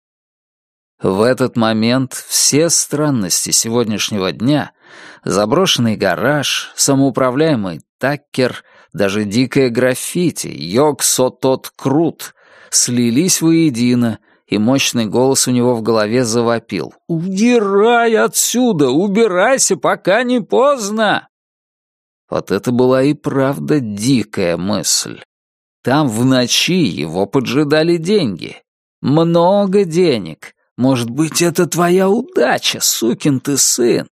В этот момент все странности сегодняшнего дня — заброшенный гараж, самоуправляемый Такер, даже дикое граффити, Йог-Со-Тот Крут — слились воедино, и мощный голос у него в голове завопил: «Удирай отсюда! Убирайся, пока не поздно!» Вот это была и правда дикая мысль. Там в ночи его поджидали деньги. Много денег. Может быть, это твоя удача, сукин ты сын.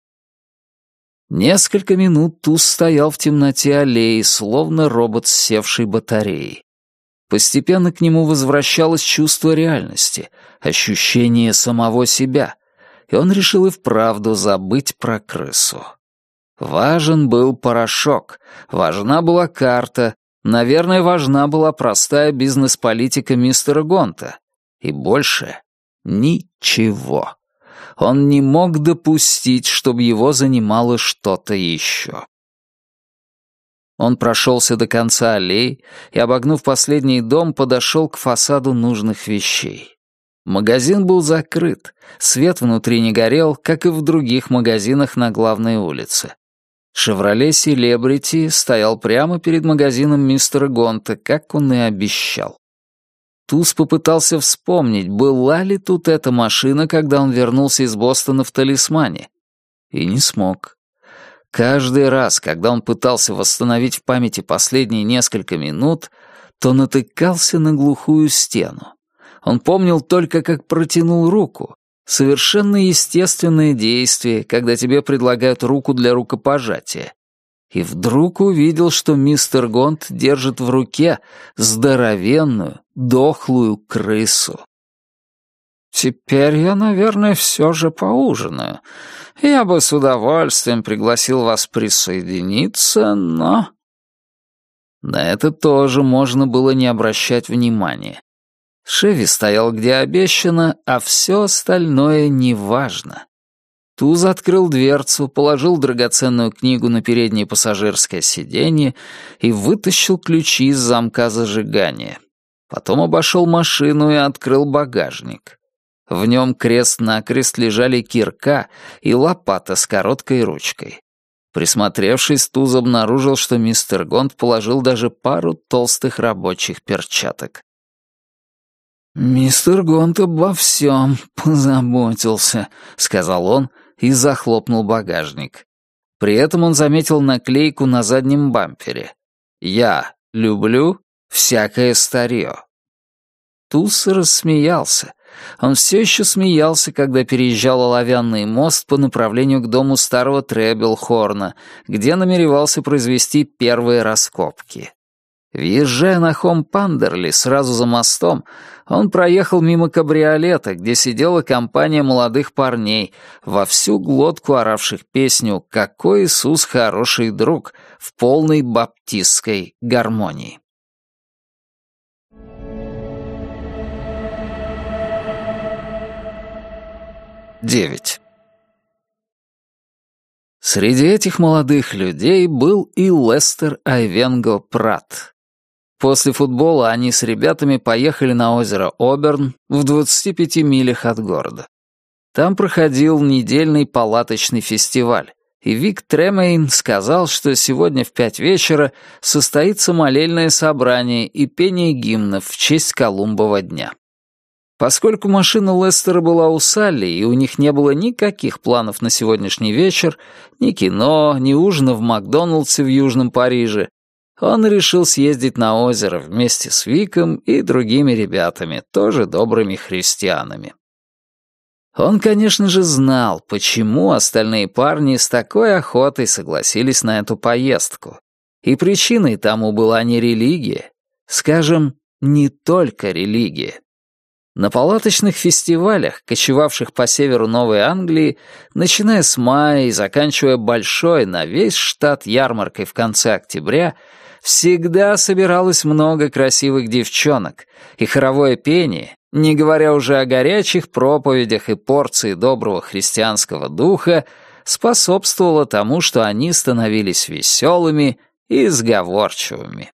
Несколько минут Туз стоял в темноте аллеи, словно робот с севшей батареей. Постепенно к нему возвращалось чувство реальности, ощущение самого себя, и он решил и вправду забыть про крысу. Важен был порошок, важна была карта, наверное, важна была простая бизнес-политика мистера Гонта. И больше ничего. Он не мог допустить, чтобы его занимало что-то еще. Он прошелся до конца аллеи и, обогнув последний дом, подошел к фасаду нужных вещей. Магазин был закрыт, свет внутри не горел, как и в других магазинах на главной улице. «Шевроле Селебрити» стоял прямо перед магазином мистера Гонта, как он и обещал. Туз попытался вспомнить, была ли тут эта машина, когда он вернулся из Бостона в «Талисмане», и не смог. Каждый раз, когда он пытался восстановить в памяти последние несколько минут, то натыкался на глухую стену. Он помнил только, как протянул руку. Совершенно естественное действие, когда тебе предлагают руку для рукопожатия. И вдруг увидел, что мистер Гонт держит в руке здоровенную, дохлую крысу. «Теперь я, наверное, все же поужинаю. Я бы с удовольствием пригласил вас присоединиться, но...» На это тоже можно было не обращать внимания. Шеви стоял где обещано, а все остальное неважно. Туз открыл дверцу, положил драгоценную книгу на переднее пассажирское сиденье и вытащил ключи из замка зажигания. Потом обошел машину и открыл багажник. В нем крест-накрест лежали кирка и лопата с короткой ручкой. Присмотревшись, Туз обнаружил, что мистер Гонт положил даже пару толстых рабочих перчаток. «Мистер Гонт обо всем позаботился», — сказал он и захлопнул багажник. При этом он заметил наклейку на заднем бампере. «Я люблю всякое старье». Туз рассмеялся. Он все еще смеялся, когда переезжал оловянный мост по направлению к дому старого Требелхорна, где намеревался произвести первые раскопки. Въезжая на Хом-Пандерли сразу за мостом, он проехал мимо кабриолета, где сидела компания молодых парней, во всю глотку оравших песню «Какой Иисус хороший друг» в полной баптистской гармонии. девять. Среди этих молодых людей был и Лестер Айвенго Пратт. После футбола они с ребятами поехали на озеро Оберн в двадцати пяти милях от города. Там проходил недельный палаточный фестиваль, и Вик Тремейн сказал, что сегодня в пять вечера состоится молельное собрание и пение гимнов в честь Колумбова дня. Поскольку машина Лестера была у Салли, и у них не было никаких планов на сегодняшний вечер, ни кино, ни ужина в Макдоналдсе в Южном Париже, он решил съездить на озеро вместе с Виком и другими ребятами, тоже добрыми христианами. Он, конечно же, знал, почему остальные парни с такой охотой согласились на эту поездку. И причиной тому была не религия, скажем, не только религия. На палаточных фестивалях, кочевавших по северу Новой Англии, начиная с мая и заканчивая большой на весь штат ярмаркой в конце октября, всегда собиралось много красивых девчонок, и хоровое пение, не говоря уже о горячих проповедях и порции доброго христианского духа, способствовало тому, что они становились веселыми и сговорчивыми.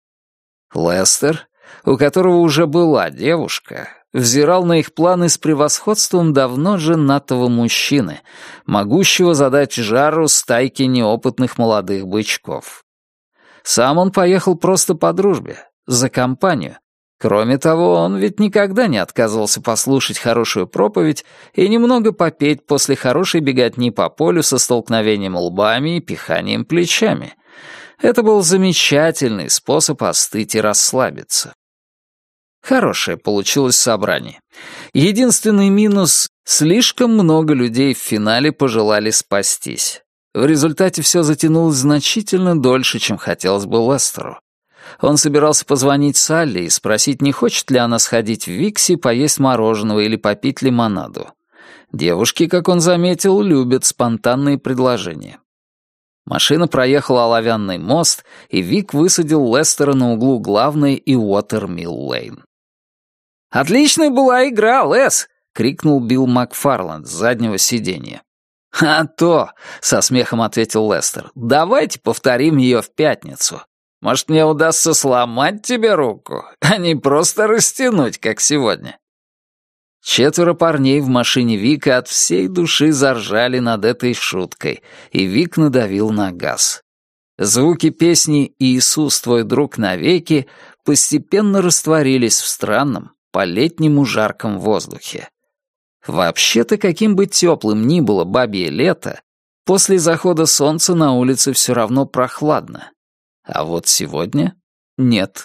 Лестер, у которого уже была девушка, взирал на их планы с превосходством давно женатого мужчины, могущего задать жару стайке неопытных молодых бычков. Сам он поехал просто по дружбе, за компанию. Кроме того, он ведь никогда не отказывался послушать хорошую проповедь и немного попеть после хорошей беготни по полю со столкновением лбами и пиханием плечами. Это был замечательный способ остыть и расслабиться. Хорошее получилось собрание. Единственный минус — слишком много людей в финале пожелали спастись. В результате все затянулось значительно дольше, чем хотелось бы Лестеру. Он собирался позвонить Салли и спросить, не хочет ли она сходить в Викси, поесть мороженого или попить лимонаду. Девушки, как он заметил, любят спонтанные предложения. Машина проехала оловянный мост, и Вик высадил Лестера на углу Главной и Уотермилл-Лейн. «Отличная была игра, Лес!» — крикнул Билл Макфарланд с заднего сиденья. «А то!» — со смехом ответил Лестер. «Давайте повторим ее в пятницу. Может, мне удастся сломать тебе руку, а не просто растянуть, как сегодня». Четверо парней в машине Вика от всей души заржали над этой шуткой, и Вик надавил на газ. Звуки песни «Иисус, твой друг навеки» постепенно растворились в странном, по-летнему жарком воздухе. Вообще-то, каким бы теплым ни было бабье лето, после захода солнца на улице все равно прохладно. А вот сегодня нет.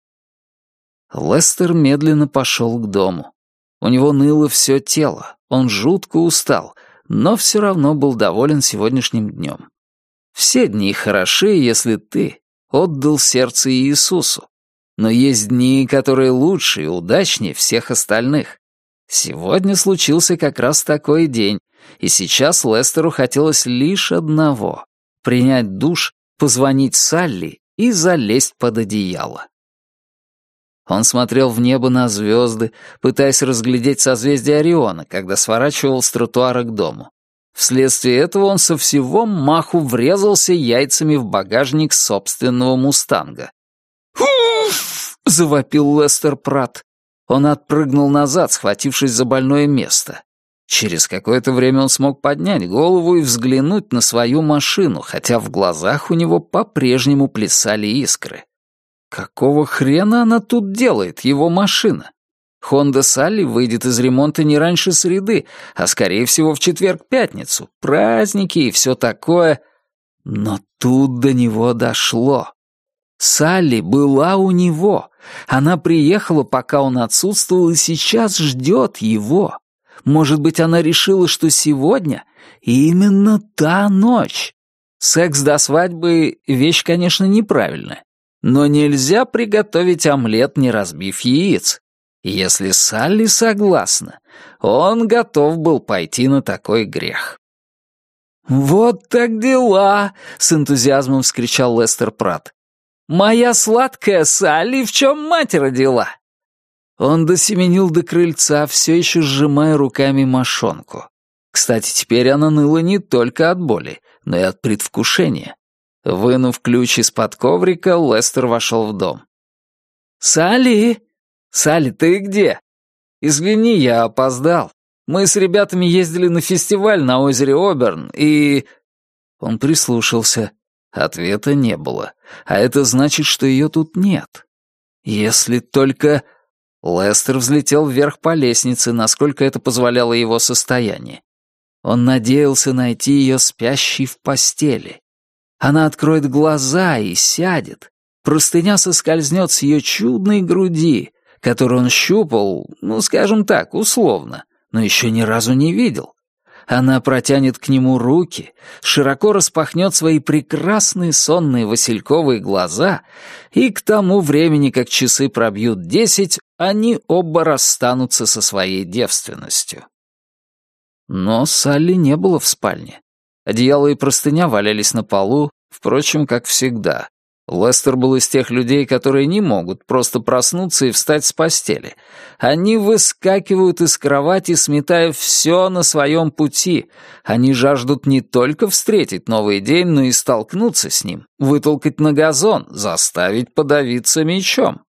Лестер медленно пошел к дому. У него ныло все тело, он жутко устал, но все равно был доволен сегодняшним днем. Все дни хороши, если ты отдал сердце Иисусу. Но есть дни, которые лучше и удачнее всех остальных. Сегодня случился как раз такой день, и сейчас Лестеру хотелось лишь одного — принять душ, позвонить Салли и залезть под одеяло. Он смотрел в небо на звезды, пытаясь разглядеть созвездие Ориона, когда сворачивал с тротуара к дому. Вследствие этого он со всего маху врезался яйцами в багажник собственного «Мустанга». «Уф!» — завопил Лестер Пратт. Он отпрыгнул назад, схватившись за больное место. Через какое-то время он смог поднять голову и взглянуть на свою машину, хотя в глазах у него по-прежнему плясали искры. Какого хрена она тут делает, его машина? Хонда Салли выйдет из ремонта не раньше среды, а скорее всего в четверг-пятницу. Праздники и все такое. Но тут до него дошло. Салли была у него. Она приехала, пока он отсутствовал, и сейчас ждет его. Может быть, она решила, что сегодня именно та ночь. Секс до свадьбы — вещь, конечно, неправильная. Но нельзя приготовить омлет, не разбив яиц. Если Салли согласна, он готов был пойти на такой грех. «Вот так дела!» — с энтузиазмом вскричал Лестер Пратт. «Моя сладкая Салли, в чем мать родила?» Он досеменил до крыльца, все еще сжимая руками мошонку. Кстати, теперь она ныла не только от боли, но и от предвкушения. Вынув ключ из-под коврика, Лестер вошел в дом. «Салли! Салли, ты где? Извини, я опоздал. Мы с ребятами ездили на фестиваль на озере Оберн, и...» Он прислушался. Ответа не было. А это значит, что ее тут нет. Если только... Лестер взлетел вверх по лестнице, насколько это позволяло его состояние. Он надеялся найти ее спящей в постели. Она откроет глаза и сядет. Простыня соскользнет с ее чудной груди, которую он щупал, ну, скажем так, условно, но еще ни разу не видел. Она протянет к нему руки, широко распахнет свои прекрасные сонные васильковые глаза, и к тому времени, как часы пробьют десять, они оба расстанутся со своей девственностью. Но Салли не было в спальне. Одеяло и простыня валялись на полу, впрочем, как всегда. Лестер был из тех людей, которые не могут просто проснуться и встать с постели. Они выскакивают из кровати, сметая все на своем пути. Они жаждут не только встретить новый день, но и столкнуться с ним, вытолкать на газон, заставить подавиться мечом.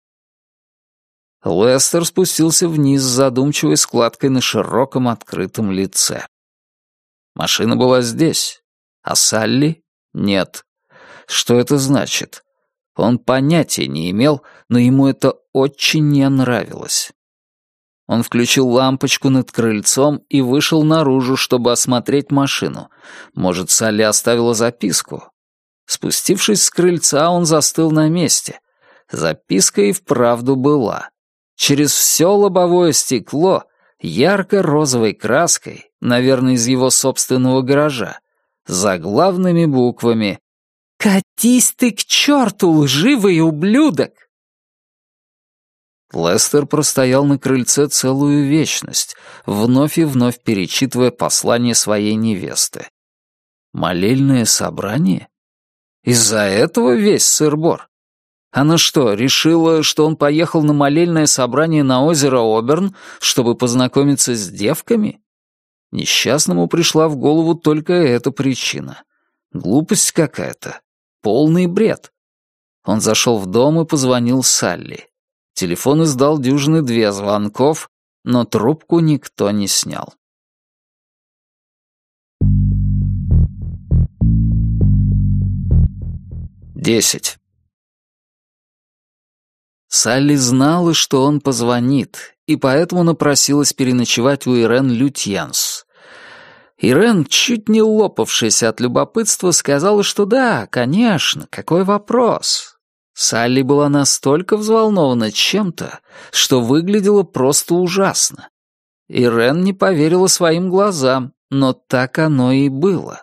Лестер спустился вниз с задумчивой складкой на широком открытом лице. Машина была здесь, а Салли — нет. Что это значит? Он понятия не имел, но ему это очень не нравилось. Он включил лампочку над крыльцом и вышел наружу, чтобы осмотреть машину. Может, Салли оставила записку? Спустившись с крыльца, он застыл на месте. Записка и вправду была. Через все лобовое стекло, ярко-розовой краской, наверное, из его собственного гаража, заглавными буквами «Катись ты к черту, лживый ублюдок!» Лестер простоял на крыльце целую вечность, вновь и вновь перечитывая послание своей невесты. Молельное собрание? Из-за этого весь сыр-бор? Она что, решила, что он поехал на молельное собрание на озеро Оберн, чтобы познакомиться с девками? Несчастному пришла в голову только эта причина. Глупость какая-то. Полный бред. Он зашел в дом и позвонил Салли. Телефон издал дюжины две звонков, но трубку никто не снял. Десять. Салли знала, что он позвонит, и поэтому напросилась переночевать у Ирен Лютьенс. Ирен, чуть не лопавшаяся от любопытства, сказала, что да, конечно, какой вопрос. Салли была настолько взволнована чем-то, что выглядела просто ужасно. Ирен не поверила своим глазам, но так оно и было.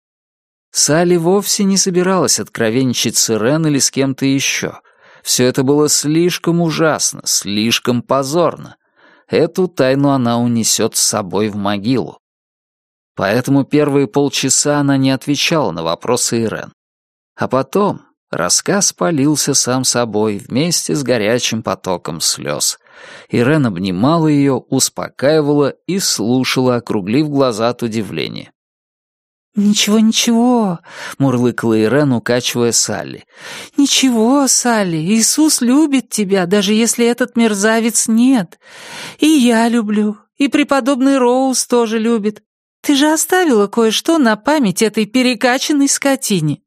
Салли вовсе не собиралась откровенничать с Ирен или с кем-то еще. Все это было слишком ужасно, слишком позорно. Эту тайну она унесет с собой в могилу. Поэтому первые полчаса она не отвечала на вопросы Ирен. А потом рассказ полился сам собой вместе с горячим потоком слез. Ирен обнимала ее, успокаивала и слушала, округлив глаза от удивления. «Ничего, ничего», — мурлыкала Ирен, укачивая Салли. «Ничего, Салли, Иисус любит тебя, даже если этот мерзавец нет. И я люблю, и преподобный Роуз тоже любит. Ты же оставила кое-что на память этой перекачанной скотине».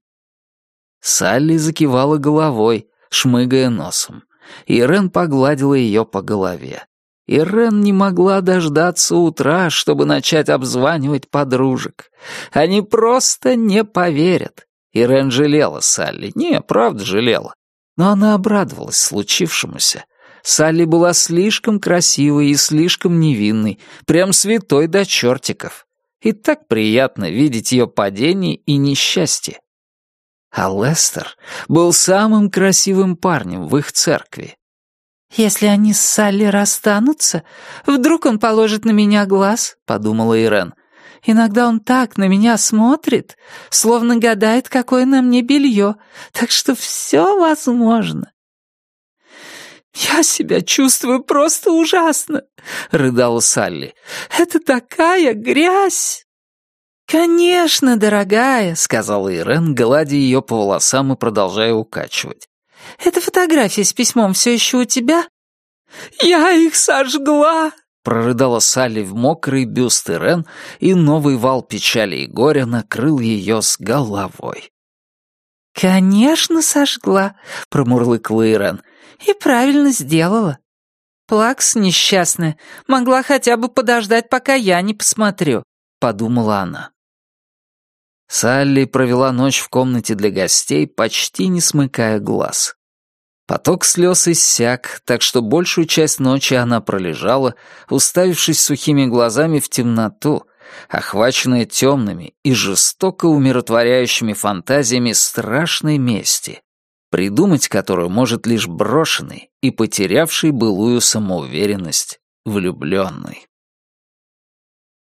Салли закивала головой, шмыгая носом. Ирен погладила ее по голове. Ирен не могла дождаться утра, чтобы начать обзванивать подружек. Они просто не поверят. Ирен жалела Салли. Не, правда жалела. Но она обрадовалась случившемуся. Салли была слишком красивой и слишком невинной, прям святой до чертиков. И так приятно видеть ее падение и несчастье. А Лестер был самым красивым парнем в их церкви. «Если они с Салли расстанутся, вдруг он положит на меня глаз», — подумала Ирен. «Иногда он так на меня смотрит, словно гадает, какое на мне белье, так что все возможно». «Я себя чувствую просто ужасно», — рыдала Салли. «Это такая грязь!» «Конечно, дорогая», — сказала Ирен, гладя ее по волосам и продолжая укачивать. «Эта фотография с письмом все еще у тебя?» «Я их сожгла», — прорыдала Салли в мокрый бюст Ирен, и новый вал печали и горя накрыл ее с головой. «Конечно, сожгла», — промурлыкала Ирен, — «и правильно сделала. Плакс несчастная, могла хотя бы подождать, пока я не посмотрю», — подумала она. Салли провела ночь в комнате для гостей, почти не смыкая глаз. Поток слез иссяк, так что большую часть ночи она пролежала, уставившись сухими глазами в темноту, охваченная темными и жестоко умиротворяющими фантазиями страшной мести, придумать которую может лишь брошенный и потерявший былую самоуверенность влюбленный.